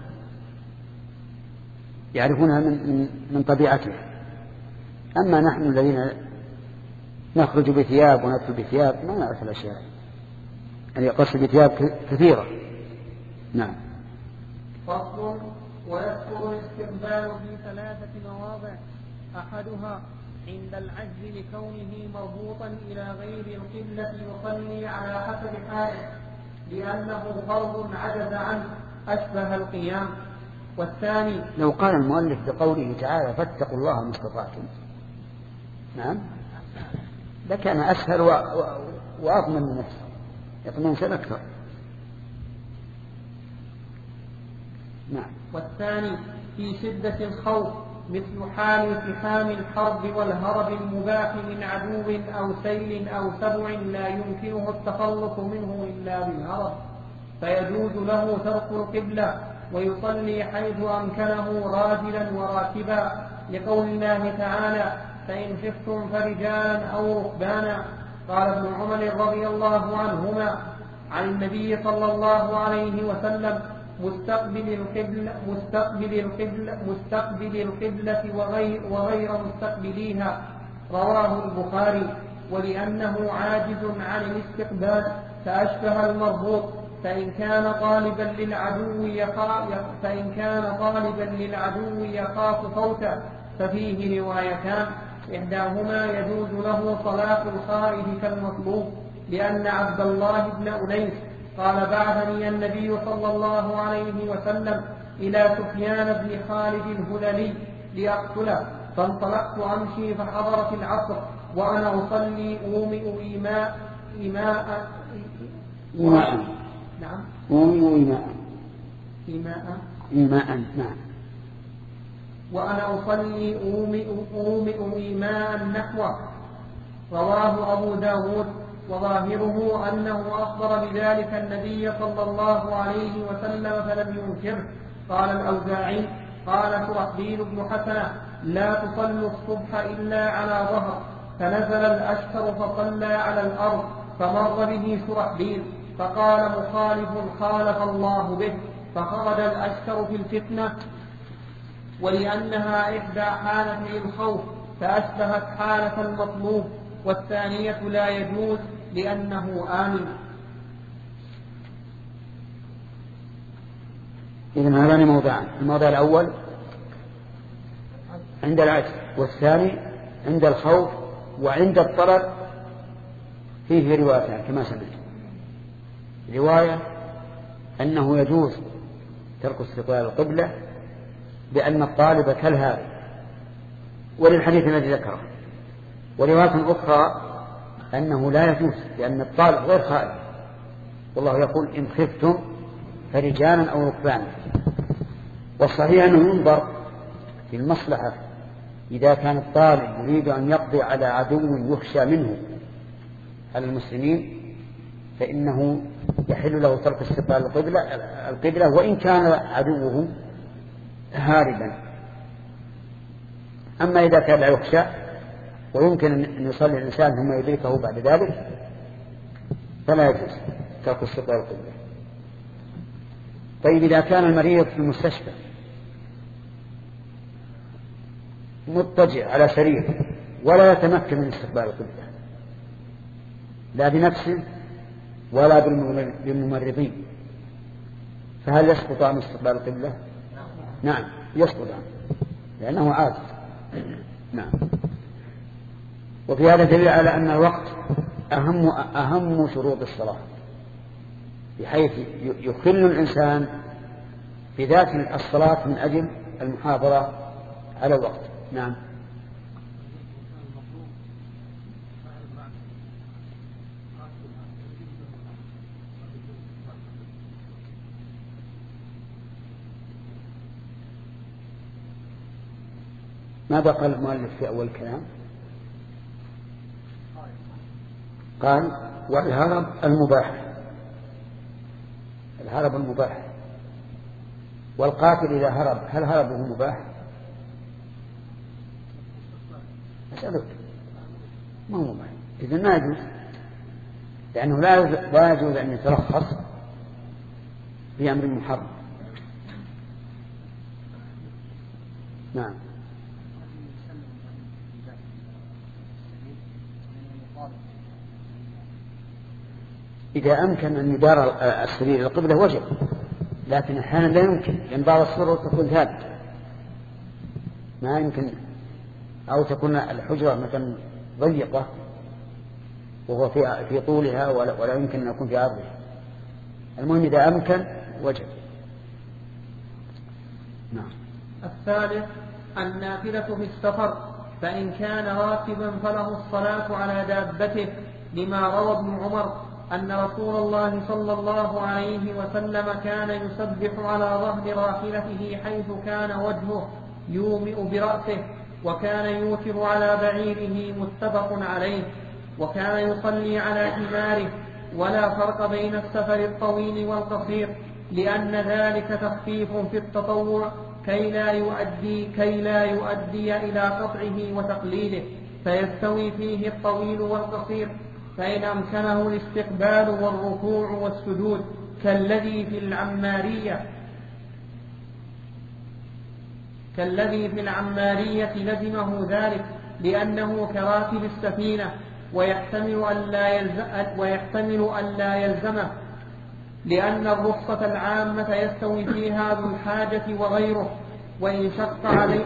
يعرفونها من, من طبيعتها. أما نحن الذين نخرج بثياب وندخل بثياب ما نعرف الأشياء، يعني يقص بثياب كثيرة. نعم. فصل. ويذكر الاستقبال في ثلاثة مواضع: أحدها عند العجز لكونه مربوطا إلى غير القبلة يصلي على حسب حاله لأنه فرض عجز عنه أشبه القيام. والثاني لو قال المؤلف بقوله تعالى فاتقوا الله ما استطعتم، نعم، لكان أسهل وأضمن من نفسه، يطمئن سنة أكثر. نعم. والثاني في شدة الخوف مثل حال التحام الحرب والهرب المباح من عدو أو سيل أو سبع لا يمكنه التخلص منه إلا بالهرب، فيجوز له ترك القبلة ويصلي حيث أمكنه راجلا وراكبا، لقول الله تعالى فإن خفتم فرجالا أو ركبانا. قال ابن عمر رضي الله عنهما عن النبي صلى الله عليه وسلم مستقبل القبلة مستقبل القبلة مستقبل القبلة وغير, وغير مستقبليها، رواه البخاري. ولأنه عاجز عن الاستقبال فأشبه المربوط، فإن كان طالبا للعدو يخاف فإن كان طالبا للعدو يخاف فوته ففيه روايتان: إحداهما يجوز له صلاة الخائف كالمطلوب، لأن عبد الله بن أنيس قال بعثني النبي صلى الله عليه وسلم إلى سفيان بن خالد الهذلي لأقتله، فانطلقت أمشي فحضرت العصر وأنا أصلي أومئ إيماء إيماء إيماء نعم أومئ إيماء إيماء إيماء نعم وأنا أصلي أومئ أومئ إيماء نحوه، رواه أبو داود. وظاهره أنه أخبر بذلك النبي صلى الله عليه وسلم فلم ينكره. قال الأوزاعي قال شرحبيل بن حسنة لا تصلوا الصبح إلا على ظهر، فنزل الأشتر فصلى على الأرض، فمر به شرحبيل فقال مخالف خالف الله به، فخرج الأشتر في الفتنة، ولأنها إحدى حالتي الخوف فأشبهت حالة المطلوب، والثانية لا يجوز لأنه آمن. إذن هذان موضعان: الموضع الأول عند العجز، والثاني عند الخوف. وعند الطلب فيه روايتان كما سمعت: رواية أنه يجوز ترك استقبال القبلة بأن الطالب كالهارب، وللحديث الذي ذكره. ورواية أخرى أنه لا يجوز لأن الطالب غير خائف، والله يقول إن خفتم فرجالا أو ركبانا. والصحيح أنه ينظر في المصلحة، إذا كان الطالب يريد أن يقضي على عدو يخشى منه على المسلمين فإنه يحل له ترك استقبال القبلة, القبلة وإن كان عدوه هاربا. أما إذا كان لا يخشى ويمكن أن يصلي الإنسان ثم يدركه بعد ذلك فلا يجوز ترك استقبال القبلة. طيب، إذا كان المريض في المستشفى مضطجع على سرير ولا يتمكن من استقبال القبلة لا بنفسه ولا بالممرضين، فهل يسقط عن استقبال القبلة؟ نعم يسقط عنه لأنه عاجز. نعم. وفي هذا دليل على أن الوقت أهم, أهم شروط الصلاة، بحيث يخل الإنسان بذات الصلاة من أجل المحافظة على الوقت. نعم. ماذا قال المؤلف في أول الكلام؟ قال والهرب المباح، الهرب المباح. والقاتل إذا هرب هل هربه مباح؟ أسألك. ما هو مباح، إذن ما يجوز، لأنه لا يجوز أن يترخص بأمر محرم. نعم. إذا أمكن أن يدار السرير إلى القبلة وجب، لكن أحيانا لا يمكن، لأن بعض السرور تكون ثابتة ما يمكن، أو تكون الحجرة مثلا ضيقة وهو في في طولها ولا يمكن أن يكون في عرضها. المهم إذا أمكن وجب. نعم. الثالث النافلة في السفر، فإن كان راكبا فله الصلاة على دابته، لما روى ابن عمر أن رسول الله صلى الله عليه وسلم كان يسبح على ظهر راحلته حيث كان وجهه يومئ برأسه، وكان يوتر على بعيره، متفق عليه. وكان يصلي على حماره، ولا فرق بين السفر الطويل والقصير، لأن ذلك تخفيف في التطوع كي لا يؤدي, كي لا يؤدي إلى قطعه وتقليله، فيستوي فيه الطويل والقصير. فإن أمكنه الاستقبال والركوع والسجود كالذي في العمارية كالذي في العمارية لزمه ذلك، لأنه كراكب السفينة، ويحتمل أن لا يلزم ويحتمل أن لا يلزمه، لأن الرخصة العامة يستوي فيها ذو الحاجة وغيره، وإن شق عليه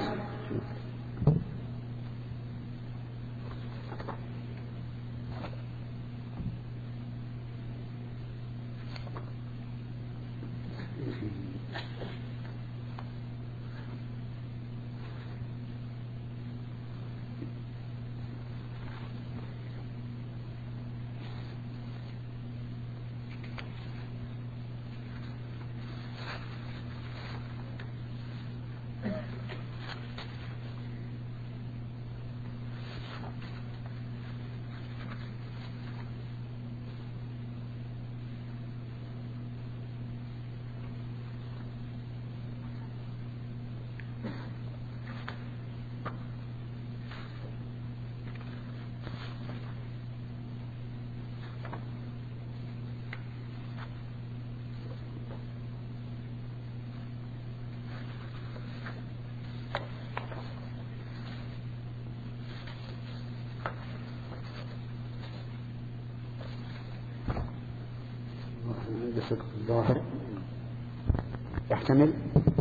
الظاهر يحتمل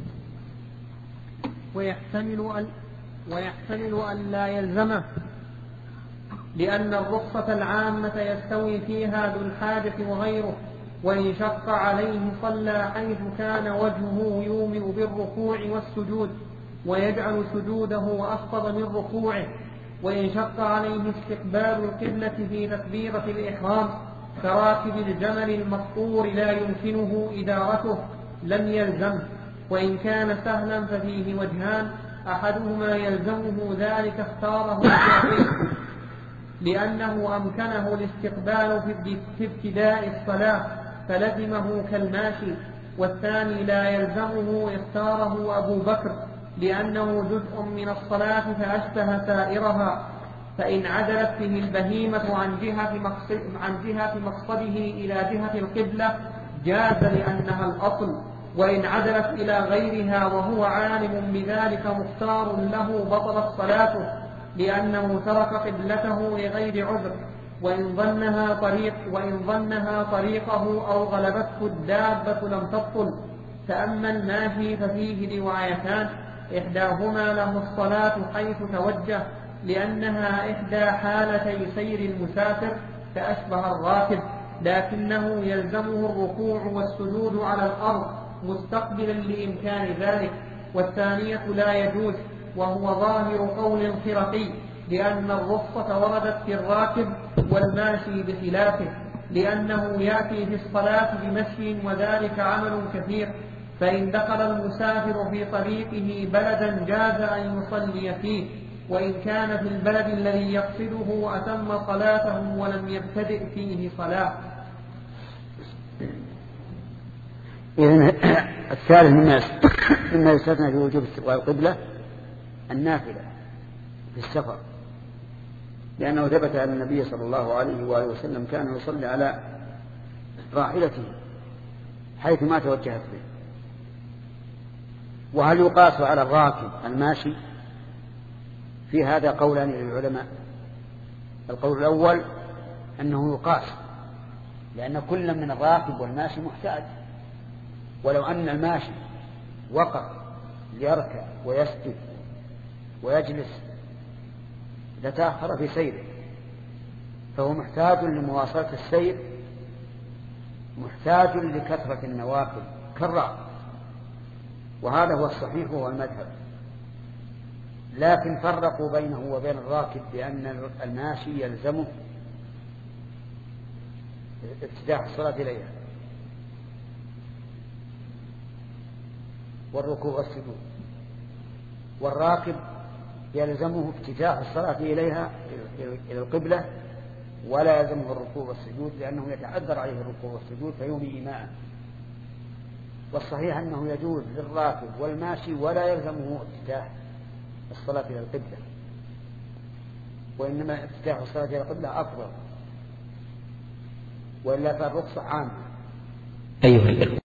ويحتمل أن ويحتمل أن لا يلزمه، لأن الرخصة العامة يستوي فيها ذو الحاجة وغيره، وإن شق عليه صلى حيث كان وجهه يومئ بالركوع والسجود، ويجعل سجوده أخفض من ركوعه. وإن شق عليه استقبال القبلة في تكبيرة الإحرام كراكب الجمل المسطور لا يمكنه إدارته لم يلزمه. وإن كان سهلا ففيه وجهان، أحدهما يلزمه ذلك اختاره الشافعي لأنه أمكنه الاستقبال في ابتداء الصلاة فلزمه كالماشي، والثاني لا يلزمه اختاره أبو بكر لأنه جزء من الصلاة فأشبه سائرها. فإن عدلت به البهيمة عن جهة مقصد عن جهة مقصده إلى جهة القبلة جاز لأنها الأصل، وإن عدلت إلى غيرها وهو عالم بذلك مختار له بطلت صلاته لأنه ترك قبلته لغير عذر، وإن ظنها طريق وإن ظنها طريقه أو غلبته الدابة لم تبطل. فأما الماشي ففيه روايتان، إحداهما له الصلاة حيث توجه، لأنها إحدى حالتي سير المسافر فأشبه الراكب، لكنه يلزمه الركوع والسجود على الأرض مستقبلا لإمكان ذلك. والثانية لا يجوز، وهو ظاهر قول الخرقي، لأن الرخصة وردت في الراكب والماشي بخلافه، لأنه يأتي في الصلاة بمشي وذلك عمل كثير، فإن دخل المسافر في طريقه بلدا جاز أن يصلي فيه، وإن كان في البلد الذي يقصده أتم صلاته ولم يبتدئ فيه صلاة. إذن الثالث مما يستثنى في وجوب استقبال القبلة النافلة في السفر، لأنه ثبت أن النبي صلى الله عليه وآله وسلم كان يصلي على راحلته حيث ما توجهت به. وهل يقاس على الراكب الماشي؟ في هذا قولان للعلماء. القول الأول أنه يقاس، لأن كل من الراكب والماشي محتاج، ولو أن الماشي وقف ليركع ويسجد ويجلس لتأخر في سيره، فهو محتاج لمواصلة السير، محتاج لكثرة النوافل كالراكب، وهذا هو الصحيح وهو المذهب. لكن فرقوا بينه وبين الراكب بأن الماشي يلزمه افتتاح الصلاة إليها والركوع والسجود، والراكب يلزمه افتتاح الصلاة إليها إلى القبلة ولا يلزمه الركوع والسجود، لأنه يتعذر عليه الركوع والسجود فيومي إيماء. والصحيح أنه يجوز للراكب والماشي ولا يلزمه افتتاح الصلاة إلى القبلة، وإنما افتتاح الصلاة إلى القبلة أفضل، وإلا فالرخصة عامة. أيها الإخوة،